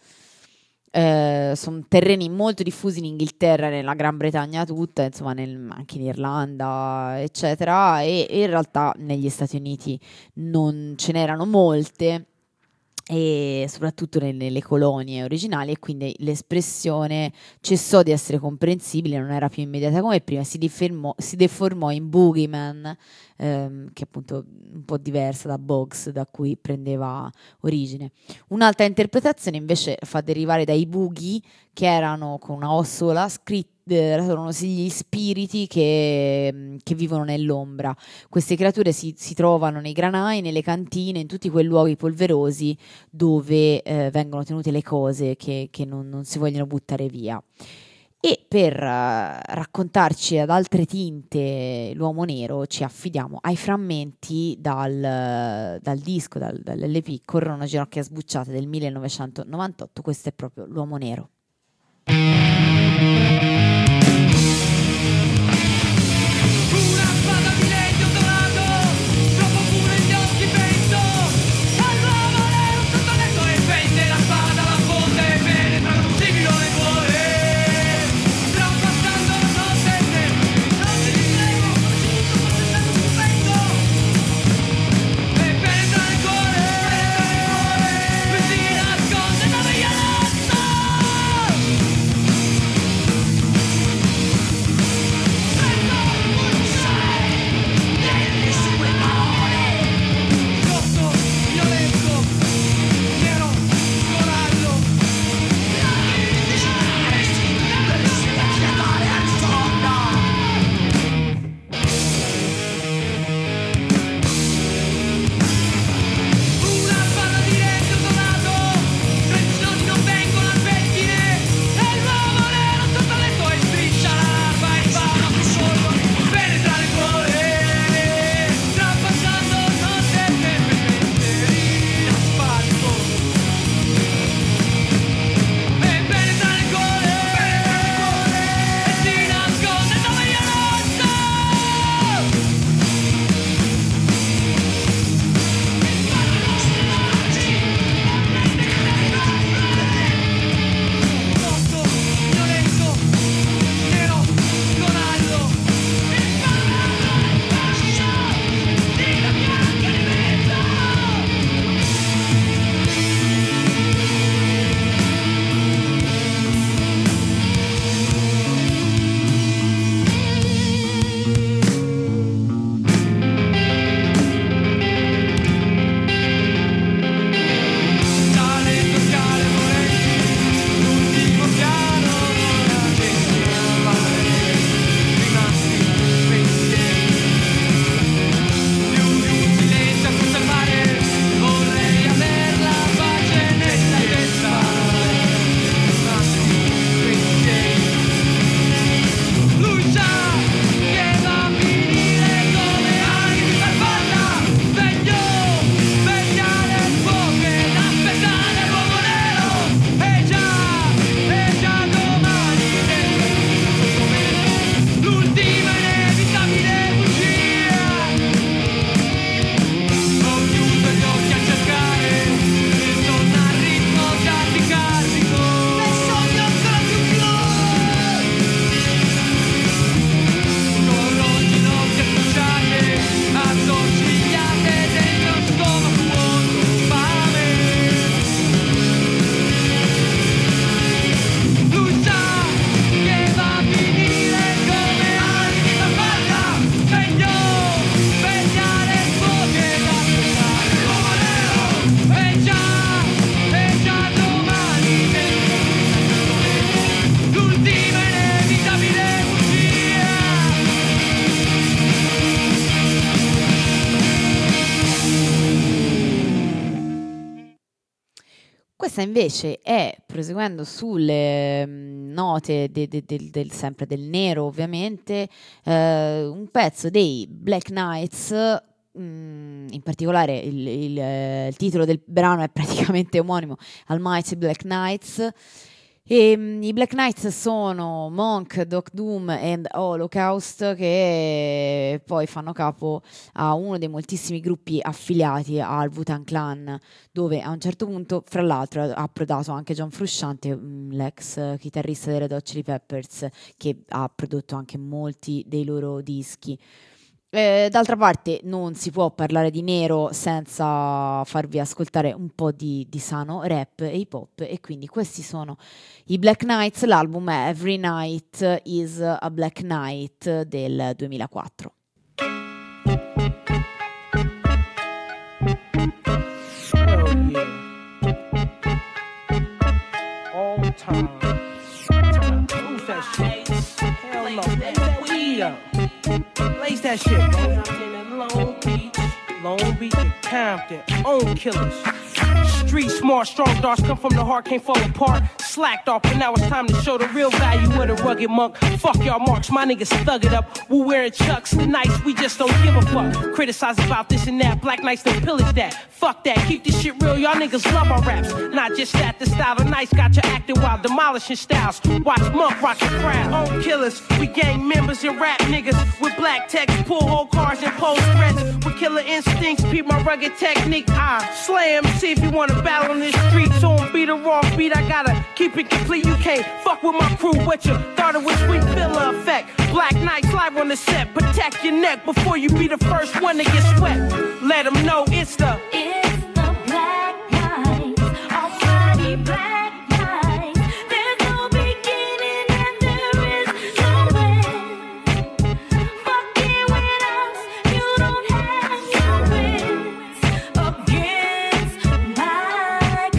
Eh, sono terreni molto diffusi in Inghilterra, nella Gran Bretagna tutta, insomma nel- anche in Irlanda, eccetera, e, e in realtà negli Stati Uniti non ce n'erano molte, e soprattutto nelle, nelle colonie originali, e quindi l'espressione cessò di essere comprensibile, non era più immediata come prima, si, differmò- si deformò in boogeyman, ehm, che è appunto un po' diversa da box, da cui prendeva origine. Un'altra interpretazione invece fa derivare dai bughi, che erano con una O sola, scritti erano sì gli spiriti che, che vivono nell'ombra. Queste creature si, si trovano nei granai, nelle cantine, in tutti quei luoghi polverosi dove eh, vengono tenute le cose che, che non, non si vogliono buttare via. E per eh, raccontarci ad altre tinte l'uomo nero ci affidiamo ai frammenti dal, dal disco, dal, dall'L P Corrono ginocchia sbucciate del millenovecentonovantotto. Questo è proprio l'uomo nero. Una spada di legno dorato, troppo pure gli occhi penso. Al nuovo nero sotto letto e pende la spada, la fonte e penetra un sigillo nel cuore. Trapassando la notte nera, non ti distrego, come se tutto fosse stato stupendo. E penetra nel cuore, penetra nel cuore, mi si nasconde da via lotta. questa invece è, proseguendo sulle mh, note de- de- del, del- sempre del nero ovviamente, eh, un pezzo dei Black Knights, mh, in particolare il, il, eh, il titolo del brano è praticamente omonimo al Mighty Black Knights. E, mh, i Black Knights sono Monk, Doc Doom e Holocaust, che poi fanno capo a uno dei moltissimi gruppi affiliati al Wu-Tang Clan, dove a un certo punto, fra l'altro, ha approdato anche John Frusciante, mh, l'ex chitarrista dei Red Hot Chili Peppers, che ha prodotto anche molti dei loro dischi. Eh, d'altra parte non si può parlare di nero senza farvi ascoltare un po' di, di sano rap e hip hop, e quindi questi sono i Black Knights. L'album è Every Night is a Black Night del duemilaquattro. Hell yeah. All time. Who's that shit? Hell no. Blaze that weed up. Blaze that shit, bro. Long Beach, Long Beach and Compton. Own killers. Street smart, strong darts come from the heart, can't fall apart. Slacked off, but now it's time to show the real value of the rugged monk. Fuck y'all marks, my niggas thug it up. We wearing chucks, nice, we just don't give a fuck. Criticize about this and that, Black Knights don't pillage that. Fuck that, keep this shit real, y'all niggas love our raps. Not just that, the style of nice got you acting while demolishing styles. Watch Monk rock the crowd. Own killers, we gang members and rap niggas. With black text, pull whole cars and pose threats. With killer instincts, peep my rugged technique. I slay him, see if you wanna battle on this street. So I'm beat a raw beat, I gotta keep it complete. You can't fuck with my crew, what you thought it was sweet filler effect. Black Knights live on the set, protect your neck before you be the first one to get sweat. Let them know it's the It's the Black Knights, almighty Black Knights. There's no beginning and there is no end. Fucking with us, you don't have no wins against my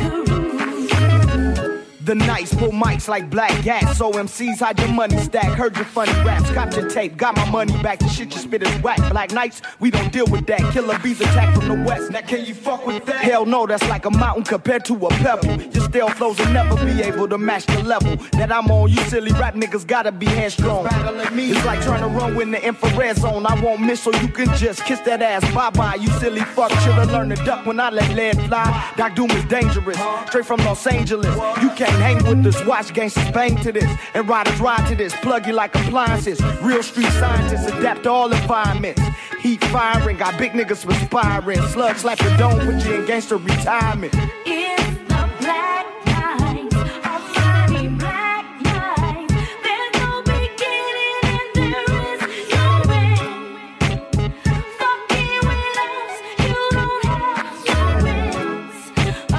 crew. The Knights pull mics like black gas. So M Cs hide your money stack. Heard your funny raps, got your tape, got my money back. The shit you spit is whack. Black Knights, we don't deal with that. Killer bees attack from the west. Now can you fuck with that? Hell no, that's like a mountain compared to a pebble. Your stale flows will never be able to match the level that I'm on. You silly rap niggas gotta be headstrong. It's like trying to run with the infrared zone. I won't miss, so you can just kiss that ass bye bye. You silly fuck, should've learned to duck when I let lead fly. Doc Doom is dangerous, straight from Los Angeles. You can't hang with us, watch gangsters bang to this, and riders ride to this, plug you like appliances. Real street scientists adapt to all environments. Heat firing, got big niggas perspiring. Slug slap your dome, put you in gangster retirement. It's the Black Knights, almighty Black Knights. There's no beginning and there is no end. Fucking with us, you don't have no wins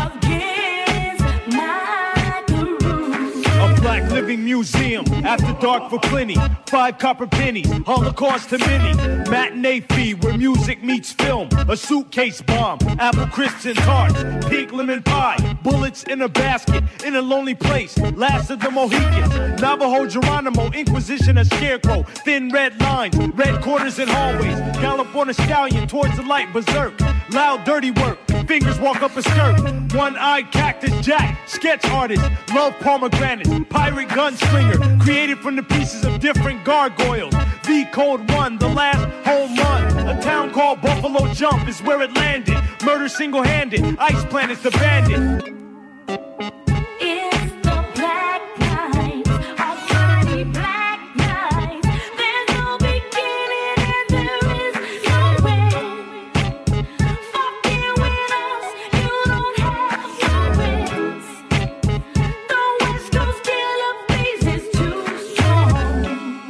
against my crew. A black living museum, after dark for plenty. Five copper pennies, Holocaust to many. Matinee fee where music meets film. A suitcase bomb, apple crisps and tarts. Pink lemon pie, bullets in a basket. In a lonely place, last of the Mohicans. Navajo Geronimo, Inquisition a scarecrow. Thin red lines, red quarters and hallways. Gallop on a stallion towards the light, berserk. Loud dirty work, fingers walk up a skirt. One-eyed cactus jack, sketch artist. Love pomegranates, pirate gunslinger. Created from the pieces of different gargoyles. The Code One, the last home run. A town called Buffalo Jump is where it landed. Murder single-handed, Ice Planet's the bandit. It's the Black Knights, almighty Black Knights. There's no beginning and there is no end. Fucking with us, you don't have no wins. The West Coast killer base is too strong,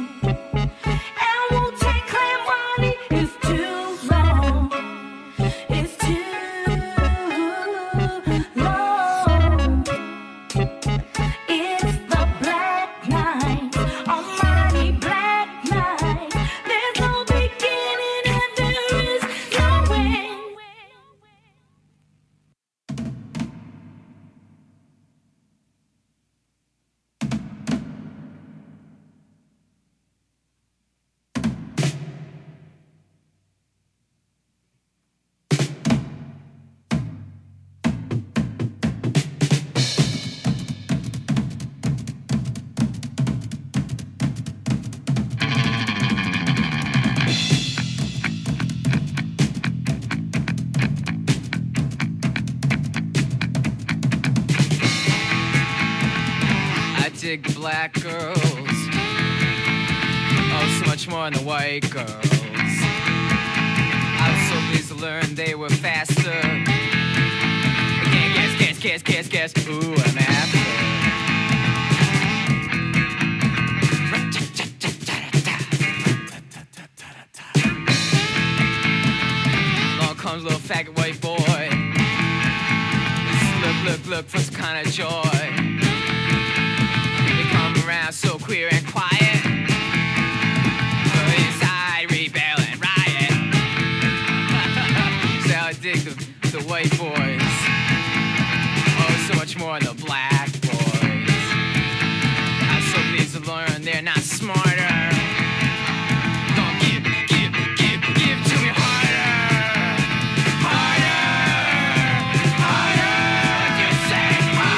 and Wu-Tang Clan money is too long. It's too long. dig the black girls. Oh, so much more than the white girls. I was so pleased to learn they were faster. Again, guess, guess, guess, guess, guess. Ooh, I'm after. Along comes a little faggot white boy. Look, look, look for some kind of joy. They come around so queer and quiet. But inside, rebel and riot. So I dig the, the white boys. Oh, so much more than the black boys. I'm so pleased to learn they're not smarter. Don't give, give, give, give to me harder. Harder, harder. Just say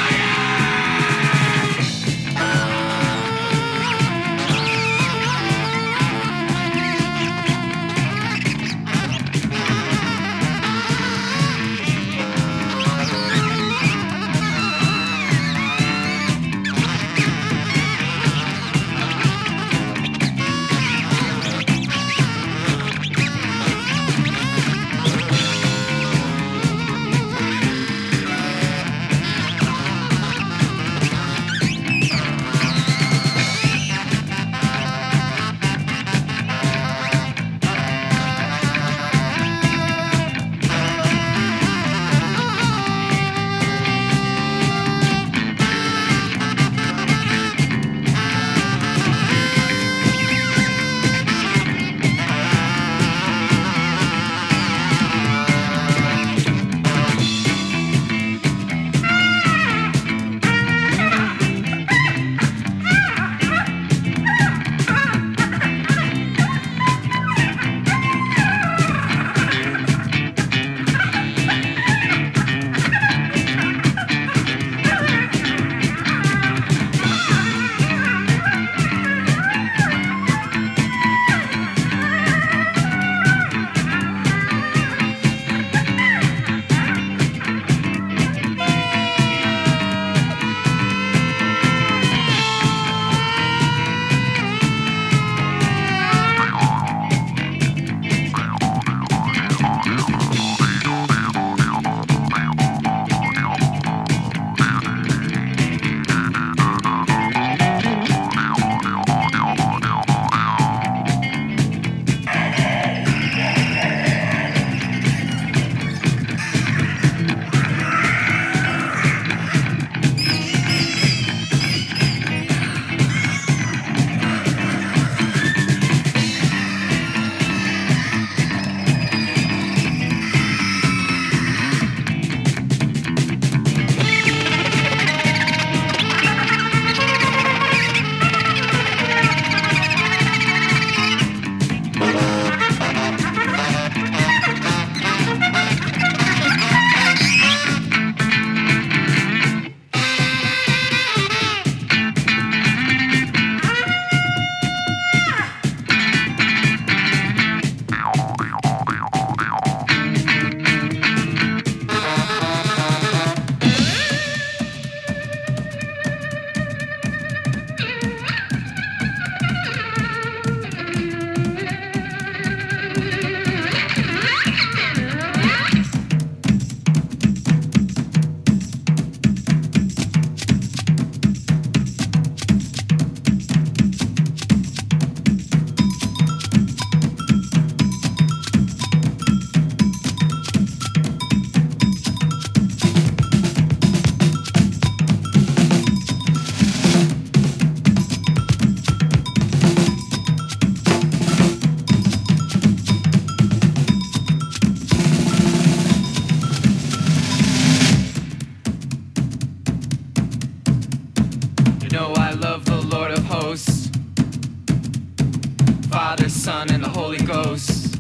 Father, Son, and the Holy Ghost.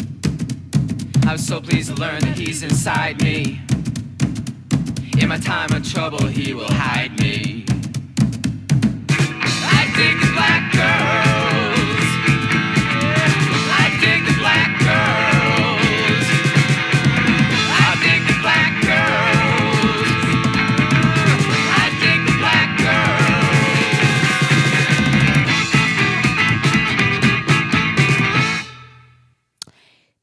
I was so pleased to learn that He's inside me. In my time of trouble, He will hide me. I dig the black girls. I dig the black girls. I dig the black girls. I dig the black girls.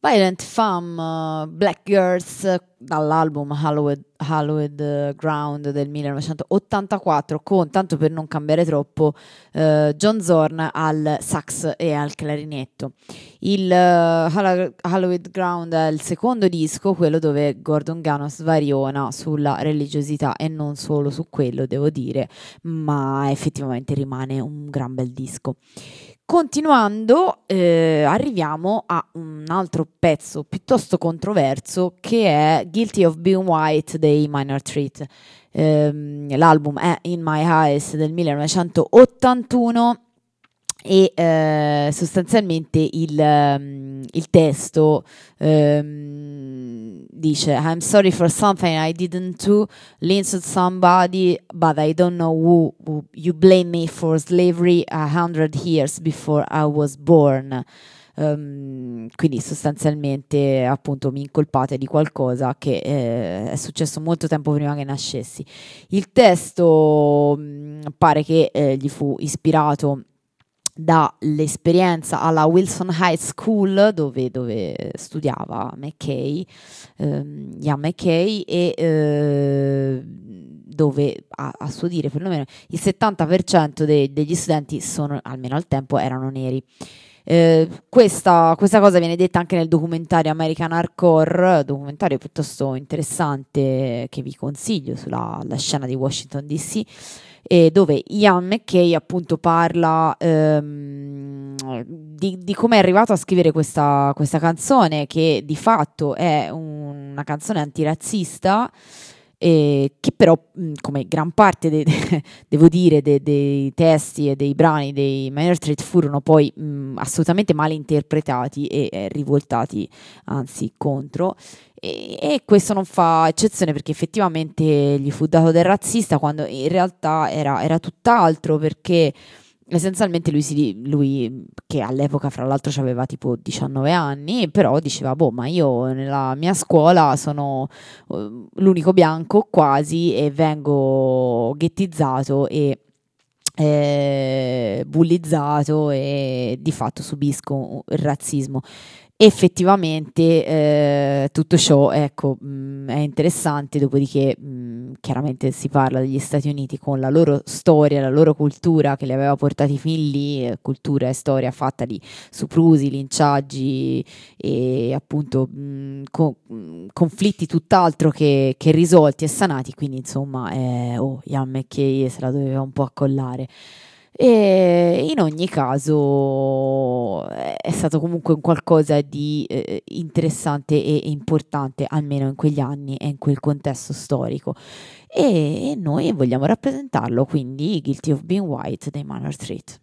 Violent Femme, uh, Black Girls, dall'album Hallowed, Hallowed Ground del millenovecentottantaquattro, con, tanto per non cambiare troppo, uh, John Zorn al sax e al clarinetto. Il uh, Hall- Hallowed Ground è il secondo disco, quello dove Gordon Gano svariona sulla religiosità, e non solo su quello, devo dire, ma effettivamente rimane un gran bel disco. Continuando, eh, arriviamo a un altro pezzo piuttosto controverso, che è Guilty of Being White dei Minor Threat. Ehm, l'album è In My Eyes del millenovecentottantuno e eh, sostanzialmente il, um, il testo um, dice: I'm sorry for something I didn't do, leans on somebody, but I don't know who, who. You blame me for slavery a hundred years before I was born. Um, quindi sostanzialmente, appunto, mi incolpate di qualcosa che eh, è successo molto tempo prima che nascessi. Il testo mh, pare che eh, gli fu ispirato dall'esperienza alla Wilson High School, dove, dove studiava McKay, ehm, Ian McKay, e eh, dove a, a suo dire perlomeno il settanta per cento de, degli studenti sono, almeno al tempo, erano neri. Eh, questa, questa cosa viene detta anche nel documentario American Hardcore, documentario piuttosto interessante che vi consiglio sulla la scena di Washington D C, e dove Ian McKay appunto parla ehm, di, di come è arrivato a scrivere questa, questa canzone, che di fatto è un, una canzone antirazzista, eh, che però, mh, come gran parte de, de, devo dire de, dei testi e dei brani dei Minor Threat, furono poi mh, assolutamente male interpretati e eh, rivoltati anzi contro. E, e questo non fa eccezione, perché effettivamente gli fu dato del razzista, quando in realtà era, era tutt'altro, perché essenzialmente lui, si, lui che all'epoca fra l'altro aveva tipo diciannove anni, però diceva: boh, ma io nella mia scuola sono uh, l'unico bianco quasi, e vengo ghettizzato e eh, bullizzato, e di fatto subisco il razzismo. Effettivamente eh, tutto ciò, ecco, mh, è interessante. Dopodiché mh, chiaramente si parla degli Stati Uniti con la loro storia, la loro cultura che li aveva portati fin lì, eh, cultura e storia fatta di soprusi, linciaggi e appunto mh, co- mh, conflitti tutt'altro che, che risolti e sanati. Quindi insomma eh, oh, Ian McKay se la doveva un po' accollare. E in ogni caso è stato comunque un qualcosa di eh, interessante e importante, almeno in quegli anni e in quel contesto storico, e, e noi vogliamo rappresentarlo, quindi Guilty of Being White dei Minor Threat.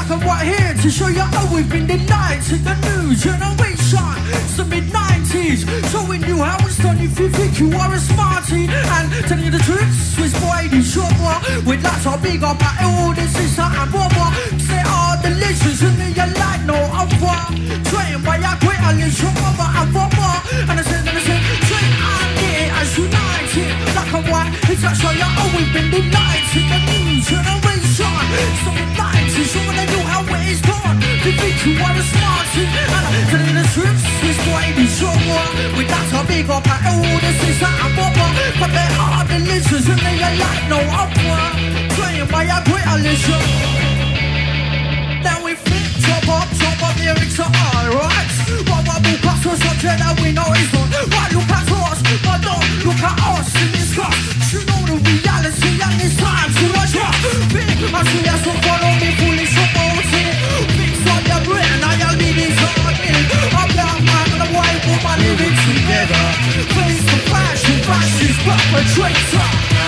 Black and white here to show you how we've been delighted. The new generation, it's the mid nineties, showing you how it's done if you think you are a smarty. And telling you the truth, Swiss boy, you sure what? We'd like to big up our elders, sister and brother. Say all delicious and then you like no other. Trained by a great Alicia, mother and brother. And I said, and I said, train and get as united. Black and white, it's to show you how we've been delighted. The new generation, so delighted, showing you how it is done. You think you are a smarty. And I'm telling you the truth, Swiss boy, you sure what? We'd like to big up our elders, sister and brother. But they are delicious and they are like no other. Trained by a great Alicia. Then we flip, chop up, chop up, lyrics are alright. But what will pass us up that we know is not. Why look at us, but don't look at us in this class. You know the reality and it's time to rush up. Big, I see us so follow me, foolish about it. Fix up your brain, I'll be disheartened. A black man and a white woman living together. Face the fashion, fascist perpetrator.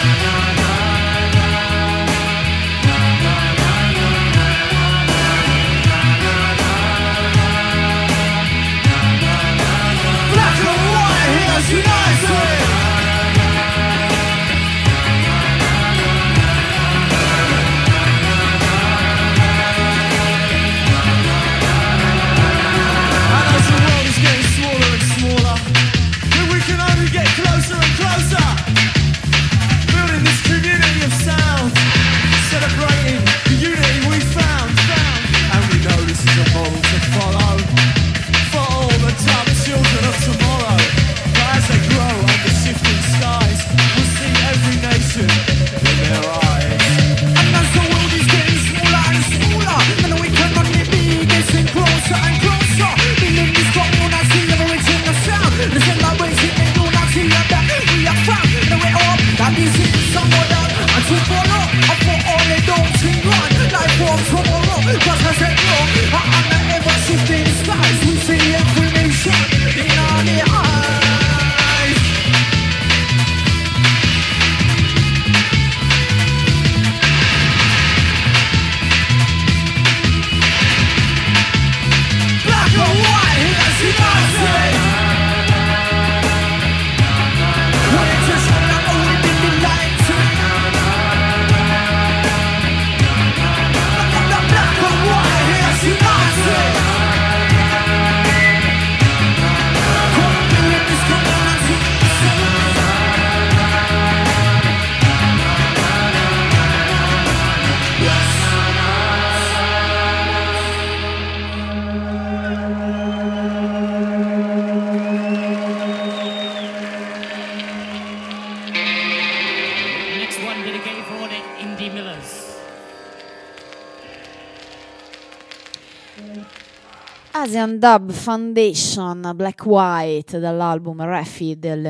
Asian Dub Foundation, Black White, dall'album Refi del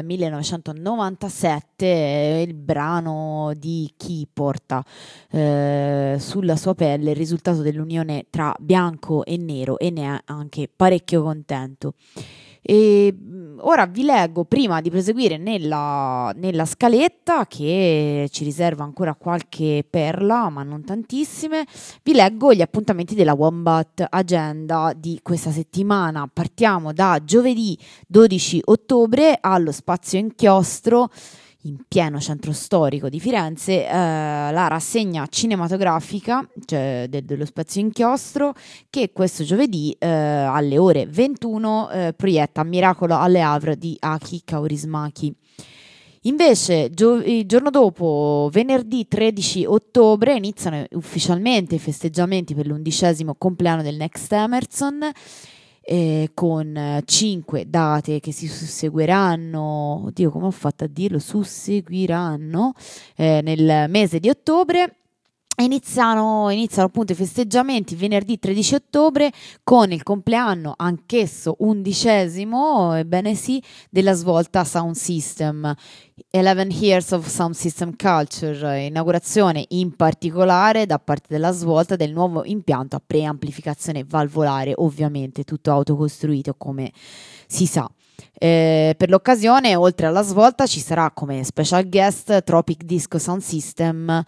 millenovecentonovantasette, il brano di chi porta eh, sulla sua pelle il risultato dell'unione tra bianco e nero e ne è anche parecchio contento. E ora vi leggo, prima di proseguire nella, nella scaletta, che ci riserva ancora qualche perla ma non tantissime, vi leggo gli appuntamenti della Wombat Agenda di questa settimana. Partiamo da giovedì dodici ottobre allo Spazio Inchiostro, in pieno centro storico di Firenze, eh, la rassegna cinematografica, cioè de- dello Spazio Inchiostro, che questo giovedì eh, alle ore ventuno eh, proietta Miracolo alle Havre di Aki Kaurismäki. Invece gio- il giorno dopo, venerdì tredici ottobre, iniziano ufficialmente i festeggiamenti per l'undicesimo compleanno del Next Emerson, Eh, con cinque date che si susseguiranno, oddio come ho fatto a dirlo, susseguiranno eh, nel mese di ottobre. Iniziano, iniziano appunto i festeggiamenti venerdì tredici ottobre con il compleanno, anch'esso undicesimo, ebbene sì, della Svolta Sound System. eleven Years of Sound System Culture, inaugurazione in particolare da parte della Svolta del nuovo impianto a preamplificazione valvolare, ovviamente tutto autocostruito come si sa. Eh, per l'occasione, oltre alla Svolta, ci sarà come special guest Tropic Disco Sound System,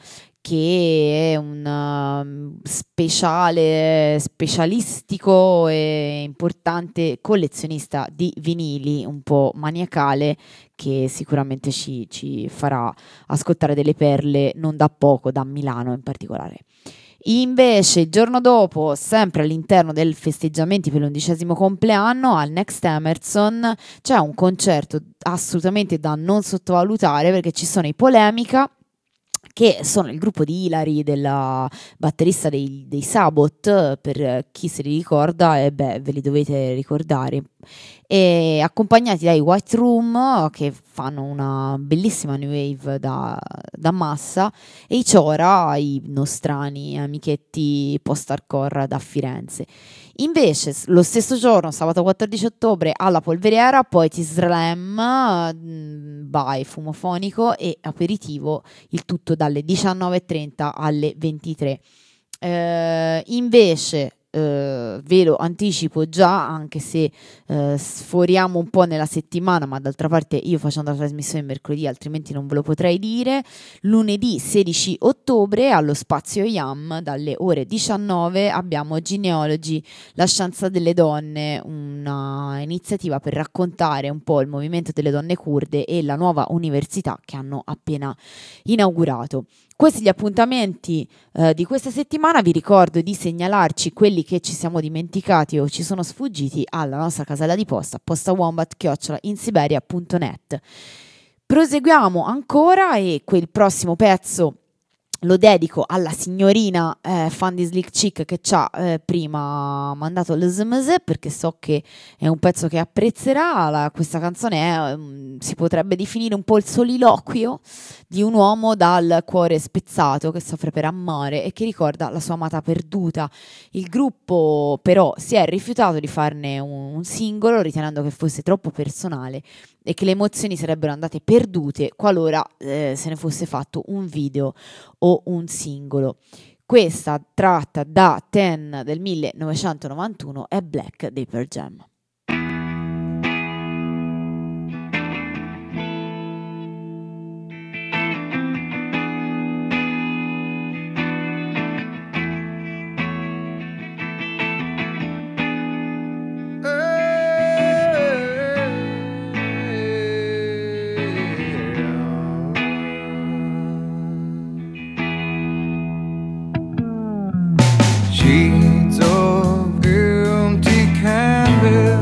che è un um, speciale, specialistico e importante collezionista di vinili, un po' maniacale, che sicuramente ci, ci farà ascoltare delle perle non da poco, da Milano in particolare. Invece il giorno dopo, sempre all'interno del festeggiamenti per l'undicesimo compleanno, al Next Emerson c'è un concerto assolutamente da non sottovalutare, perché ci sono i Polemica, che sono il gruppo di Hilary, della batterista dei, dei Sabbath, per chi se li ricorda, e beh, ve li dovete ricordare, e accompagnati dai White Room, che fanno una bellissima new wave da, da massa, e i Ciora, i nostrani amichetti post-hardcore da Firenze. Invece lo stesso giorno, sabato quattordici ottobre, alla Polveriera, Poetry Slam, by Fumofonico e aperitivo, il tutto dalle diciannove e trenta alle ventitré. Eh, invece Uh, ve lo anticipo già, anche se uh, sforiamo un po' nella settimana, ma d'altra parte io facendo la trasmissione mercoledì, altrimenti non ve lo potrei dire. Lunedì sedici ottobre allo Spazio Yam dalle ore diciannove abbiamo Genealogy, la scienza delle donne, una iniziativa per raccontare un po' il movimento delle donne curde e la nuova università che hanno appena inaugurato. Questi gli appuntamenti eh, di questa settimana. Vi ricordo di segnalarci quelli che ci siamo dimenticati o ci sono sfuggiti alla nostra casella di posta, postawombat chiocciola insiberia punto net. Proseguiamo ancora, e quel prossimo pezzo lo dedico alla signorina eh, fan di Slick Chick, che ci ha eh, prima mandato l'S M S, perché so che è un pezzo che apprezzerà. La, questa canzone è, um, si potrebbe definire un po' il soliloquio di un uomo dal cuore spezzato, che soffre per amare e che ricorda la sua amata perduta. Il gruppo però si è rifiutato di farne un, un singolo, ritenendo che fosse troppo personale e che le emozioni sarebbero andate perdute qualora eh, se ne fosse fatto un video o un singolo. Questa, tratta da Ten del millenovecentonovantuno, è Black dei Pearl Jam. Sheets of empty canvas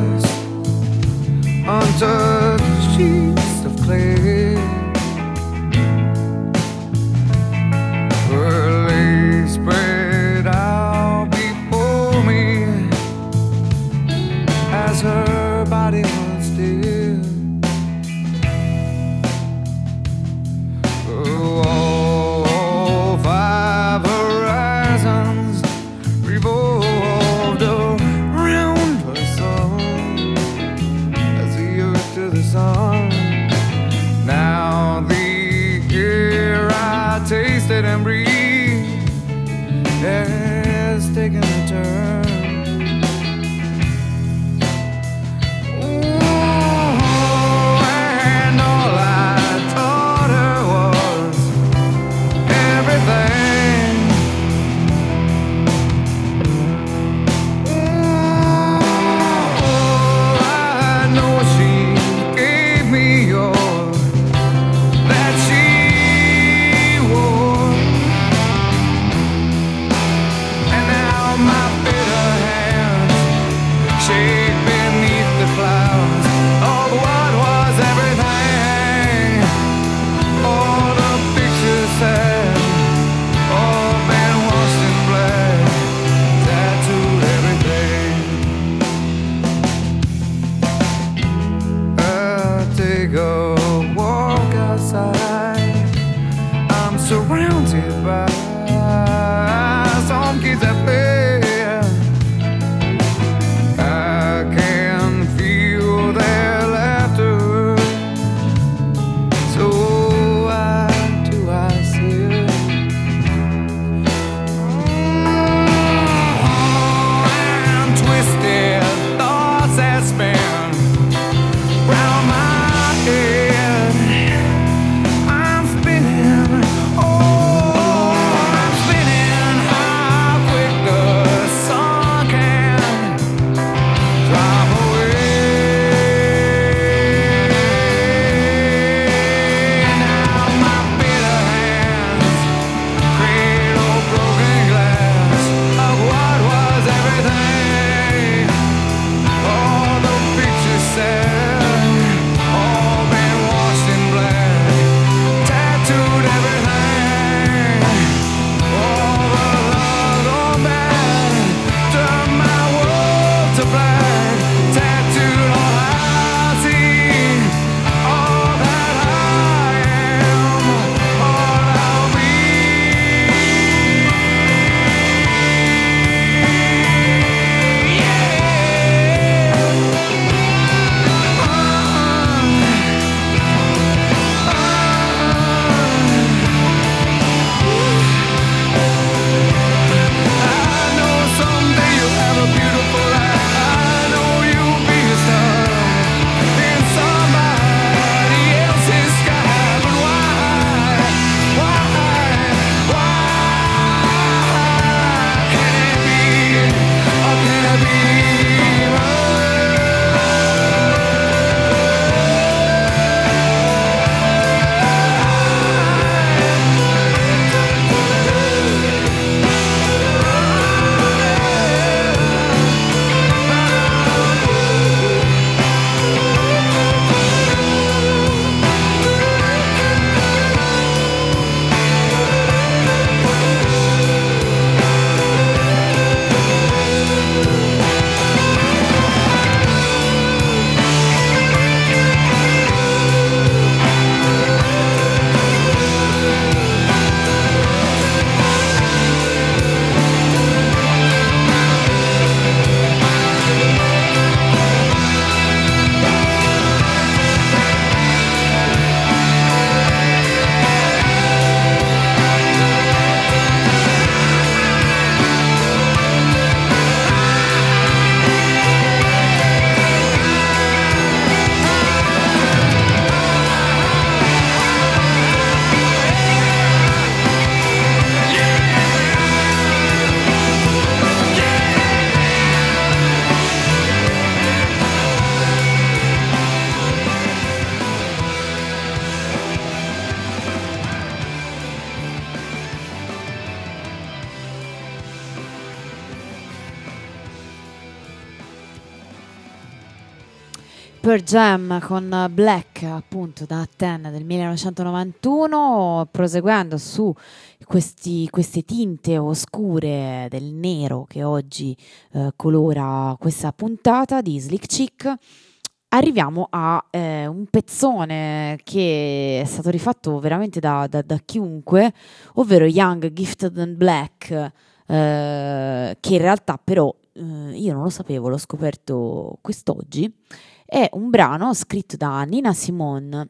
Pearl Jam con Black, appunto da Ten del millenovecentonovantuno, proseguendo su questi, queste tinte oscure del nero che oggi eh, colora questa puntata di Slick Chick. Arriviamo a eh, un pezzone che è stato rifatto veramente da, da, da chiunque, ovvero Young, Gifted and Black, eh, che in realtà però eh, io non lo sapevo, l'ho scoperto quest'oggi. È un brano scritto da Nina Simone,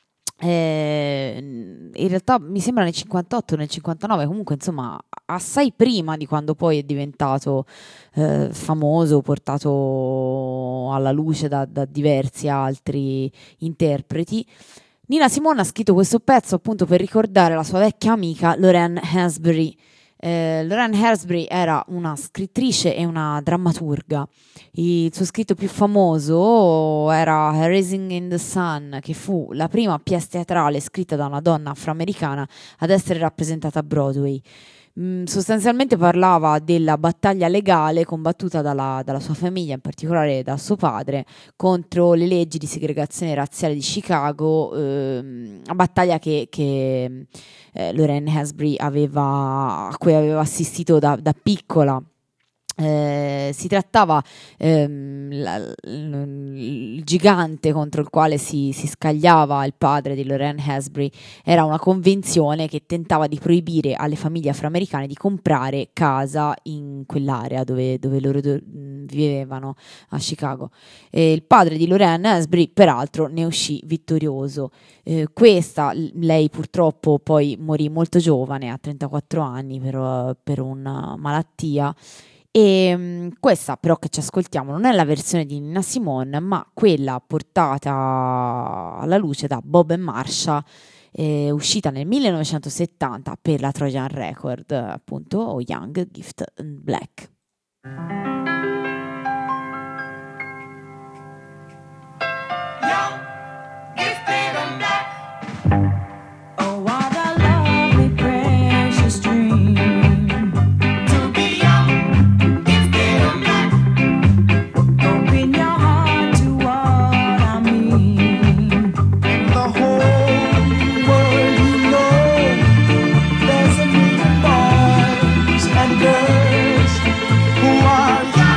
eh, in realtà mi sembra nel cinquantotto, nel cinquantanove, comunque insomma assai prima di quando poi è diventato eh, famoso, portato alla luce da, da diversi altri interpreti. Nina Simone ha scritto questo pezzo appunto per ricordare la sua vecchia amica Lorraine Hansberry. Eh, Lorraine Hansberry era una scrittrice e una drammaturga. Il suo scritto più famoso era Rising in the Sun, che fu la prima pièce teatrale scritta da una donna afroamericana ad essere rappresentata a Broadway. Mm, sostanzialmente parlava della battaglia legale combattuta dalla, dalla sua famiglia, in particolare da suo padre, contro le leggi di segregazione razziale di Chicago, ehm, una battaglia che, che eh, Lorraine Hansberry aveva, a cui aveva assistito da, da piccola. Eh, si trattava ehm, la, l, il gigante contro il quale si, si scagliava il padre di Lorraine Hansberry era una convenzione che tentava di proibire alle famiglie afroamericane di comprare casa in quell'area dove, dove loro do, vivevano a Chicago. E il padre di Lorraine Hansberry peraltro ne uscì vittorioso. Eh, questa, lei purtroppo poi morì molto giovane, a trentaquattro anni, per, per una malattia. E um, questa però che ci ascoltiamo non è la versione di Nina Simone, ma quella portata alla luce da Bob e Marsha, eh, uscita nel millenovecentosettanta per la Trojan Record, appunto Young, Gifted and Black. Young, gifted and black. Oh, what a lovely, precious dream. Open your heart to what I mean. The whole world, you know, there's a million boys and girls who are young.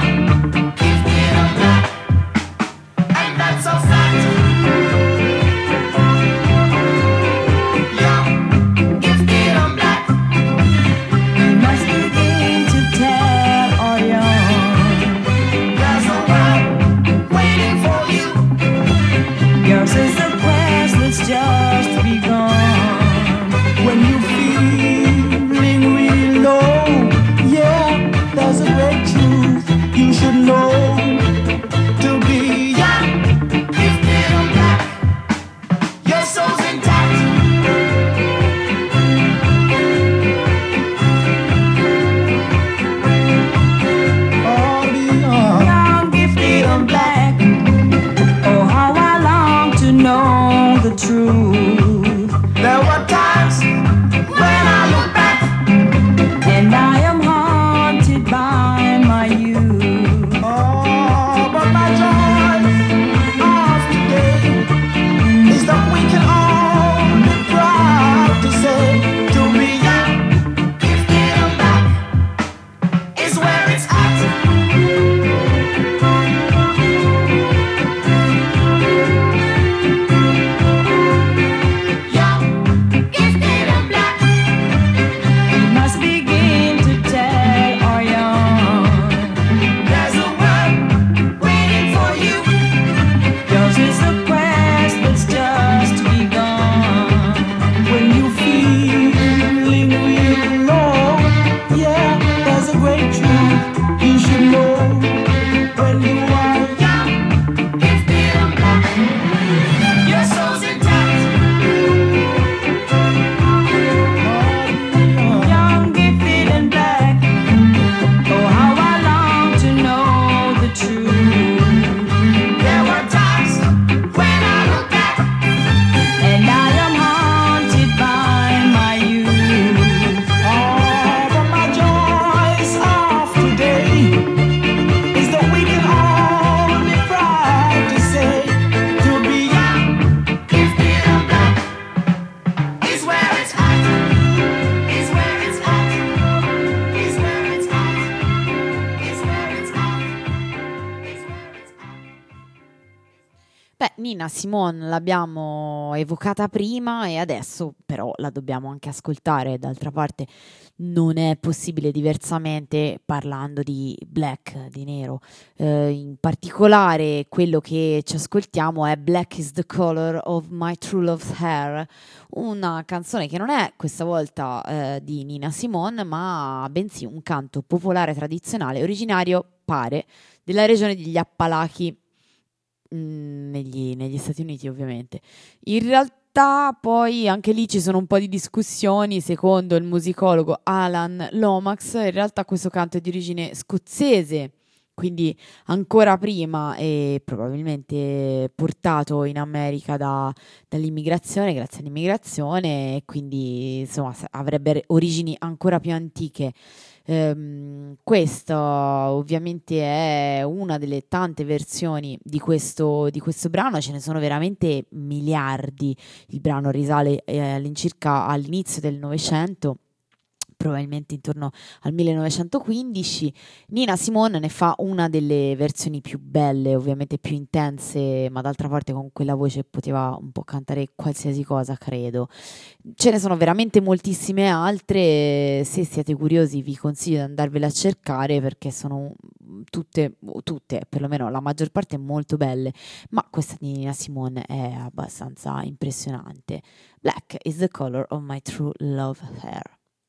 Beh, Nina Simone l'abbiamo evocata prima e adesso però la dobbiamo anche ascoltare. D'altra parte non è possibile diversamente parlando di black, di nero. Eh, in particolare quello che ci ascoltiamo è Black is the Color of My True Love's Hair, una canzone che non è questa volta eh, di Nina Simone, ma bensì un canto popolare tradizionale originario, pare, della regione degli Appalachi, mh, negli, negli Stati Uniti ovviamente. In realtà poi anche lì ci sono un po' di discussioni. Secondo il musicologo Alan Lomax, in realtà questo canto è di origine scozzese, quindi ancora prima e probabilmente portato in America da- dall'immigrazione, grazie all'immigrazione, e quindi insomma s- avrebbe origini ancora più antiche. Ehm, questa ovviamente è una delle tante versioni di questo, di questo brano, ce ne sono veramente miliardi. Il brano risale eh, all'incirca all'inizio del Novecento, probabilmente intorno al millenovecentoquindici. Nina Simone ne fa una delle versioni più belle, ovviamente più intense, ma d'altra parte con quella voce poteva un po' cantare qualsiasi cosa, credo. Ce ne sono veramente moltissime altre, se siete curiosi vi consiglio di andarvele a cercare perché sono tutte, tutte, perlomeno la maggior parte molto belle, ma questa di Nina Simone è abbastanza impressionante. Black is the color of my true love hair.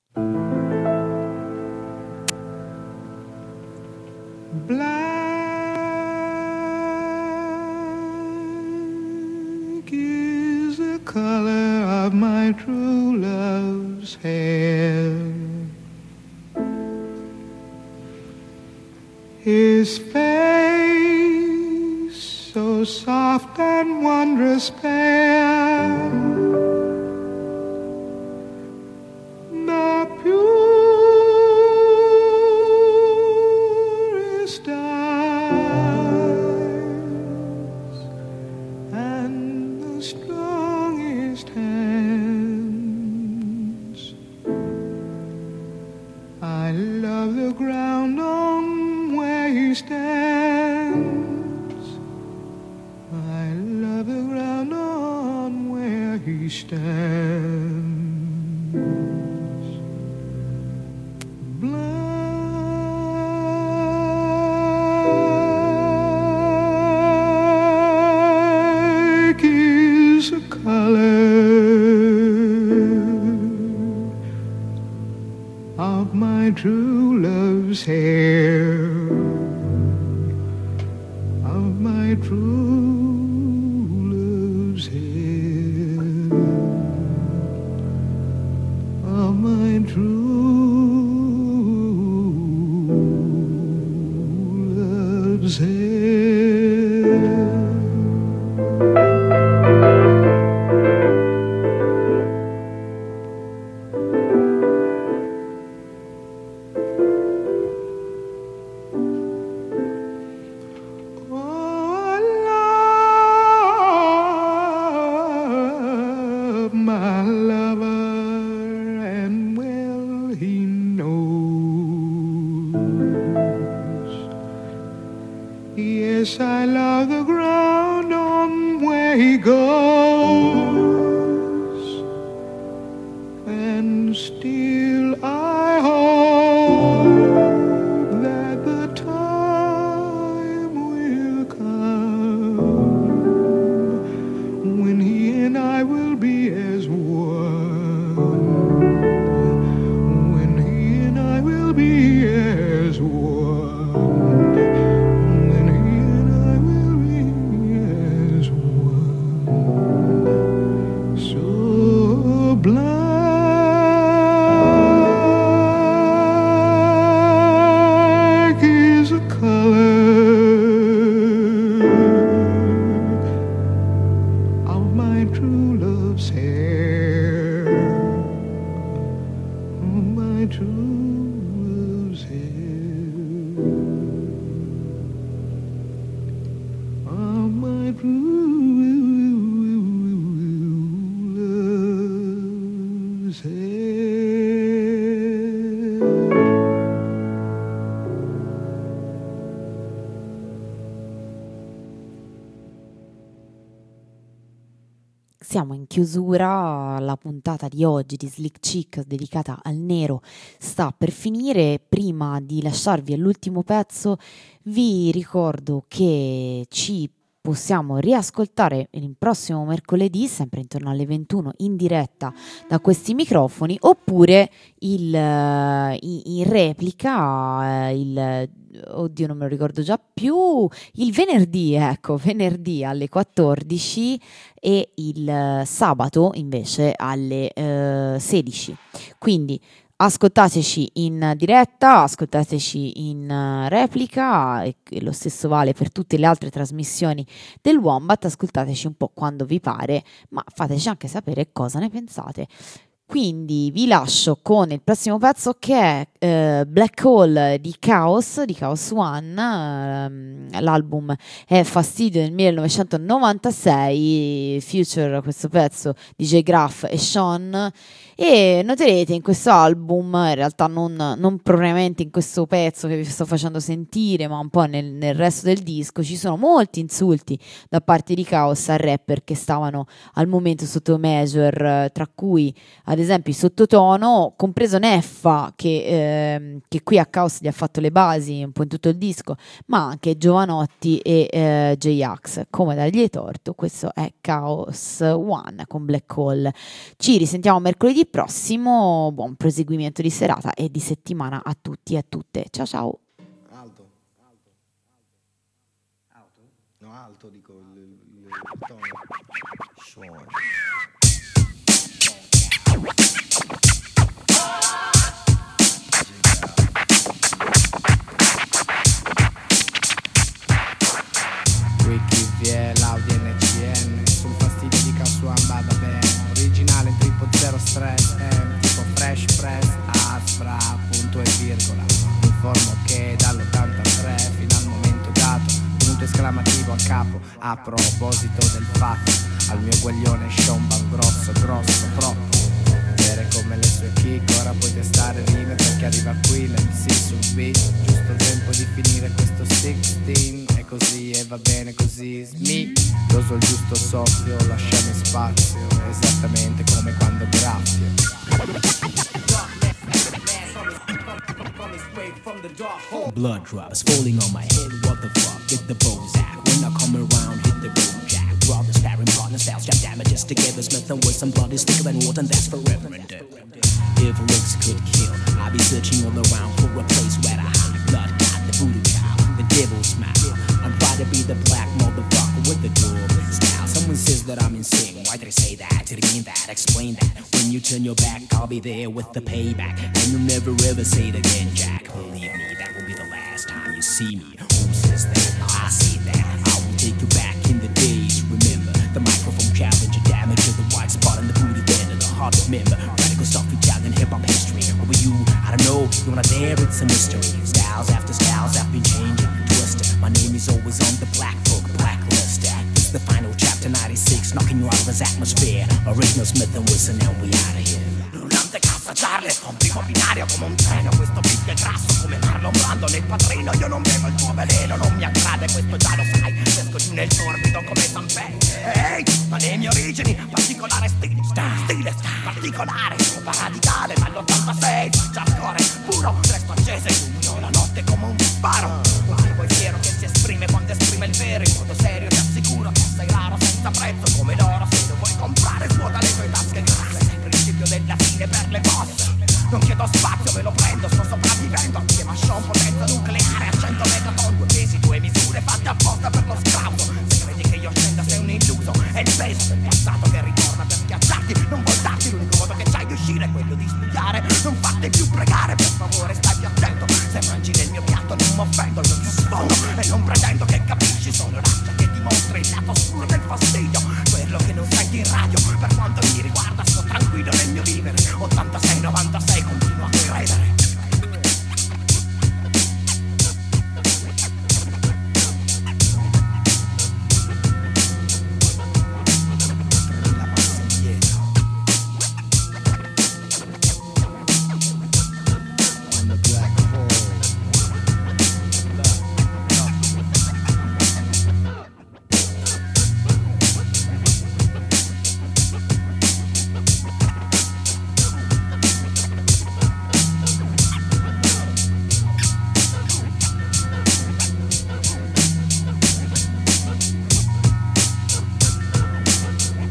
Black is the color of my true love's hair. His face so soft and wondrous fair, the purest eyes and the strongest hands. I love the ground on where he stands. I love the ground on where he stands. Black is the color of my true love's hair, of my true love's hair, of my true love's hair. Oh, love, my lover, and well he knows. Yes, I love the ground on where he goes, and still I hope that the time will come when he and I will be as one, when he and I will be as one, when he and I will be as one. So black is the color of my true love's hair, of my true love's hair, of my true love's hair. siamo in chiusura, la puntata di oggi di Slick Chick dedicata al nero sta per finire. Prima di lasciarvi all'ultimo pezzo vi ricordo che ci possiamo riascoltare il prossimo mercoledì, sempre intorno alle ventuno, in diretta da questi microfoni, oppure il, uh, in replica, uh, il, oddio non me lo ricordo già più, il venerdì, ecco, venerdì alle quattordici e il uh, sabato invece alle uh, sedici. Quindi ascoltateci in diretta, ascoltateci in uh, replica, e, e lo stesso vale per tutte le altre trasmissioni del Wombat. Ascoltateci un po' quando vi pare, ma fateci anche sapere cosa ne pensate. Quindi vi lascio con il prossimo pezzo, che è uh, Black Hole di Chaos, di Chaos One. Uh, l'album è Fastidio del millenovecentonovantasei, feature questo pezzo D J Graff e Sean. E noterete in questo album, in realtà non, non propriamente in questo pezzo che vi sto facendo sentire, ma un po' nel, nel resto del disco, ci sono molti insulti da parte di Chaos a rapper che stavano al momento sotto Major, tra cui ad esempio il Sottotono, compreso Neffa, che, eh, che qui a Chaos gli ha fatto le basi un po' in tutto il disco, ma anche Giovanotti e eh, J-Ax. Come dargli torto, questo è Chaos One con Black Hole. Ci risentiamo mercoledì prossimo, buon proseguimento di serata e di settimana a tutti e a tutte. Ciao ciao. Alto. Alto. Alto. No, alto dico il, il, il tono. Suono. Qui chi vi è l'Audi N C N, sul fastidio di Casuan vada bene, originale triplo zero stress, eh, tipo fresh press, aspra, punto e virgola. Informo che dall'ottantatré fino al momento dato, punto esclamativo a capo, a proposito del fatto, al mio guaglione Sean grosso, grosso, troppo. Bere come le sue kick, ora puoi testare rime perché arriva qui l'M C sul beat, giusto il tempo di finire questo sedici, e così e va bene così, smi, doso il giusto soffio, lasciami spazio, esattamente come quando graffio. Blood drops falling on my head, what the fuck, get the Bozak, when I come around, hit the road jack, brothers, pairing partners, styles, jab damages together, Smith and Wesson, blood is thicker than water, and that's forever and ever. If looks could kill, I'll be searching all around for a place where I hide, blood got the voodoo cow, the devil's smile, I'm proud to be the black motherfucker with the door style. Someone says that I'm insane, why did I say that, did I mean that, explain that, when you turn your back, I'll be there with the payback, and you'll never ever say it again, Jack, believe me, that will be the last time you see me. Who says that? I see that. I will take you back in the days. Remember the microphone challenge, damage to the white spot in the booty bend of the heart. Remember radical stuff, Italian hip hop history. Who are you? I don't know. You wanna dare? It's a mystery. Styles after styles have been changing, twisted. My name is always on the black book, blacklist. This is the final chapter, ninety-six, knocking you out of this atmosphere. Original Smith and Wesson, and we out of here. Rullante cassa Charles, con primo binario come un treno. Questo beat è grasso come Marlon Brando nel Padrino. Io non bevo il tuo veleno, non mi accade, questo già lo sai. Esco giù nel torbido come Sanpei. Ehi, ma le mie origini, particolare stile, stile, particolare, roba radicale dall'ottantasei. Hardcore, puro, resto accese, illumino la notte come un faro. Un tipo è fiero che si esprime quando esprime il vero. In modo serio ti assicuro che sei raro senza prezzo come l'oro. Se lo vuoi comprare svuota le tue tasche grasse. Principio della fine per le mosse. Non chiedo spazio, me lo prendo, sto sopravvivendo. Assieme a Sean, potenza nucleare a cento megaton. Due pesi, due misure fatte apposta per lo scavo. Se credi che io scenda sei un illuso. È il peso del passato che ritorna per schiacciarti. Non voltarti, l'unico modo che c'hai di uscire è quello di studiare. Non fate più pregare, per favore stai più attento. Se mangi nel mio piatto non mi offendo, non ti sfondo. E non pretendo che capisci, sono razza che dimostra il lato oscuro del fastidio. Quello che non senti in radio, per quanto mi riguarda sto tranquillo nel mio vivere. ottantasei novantasei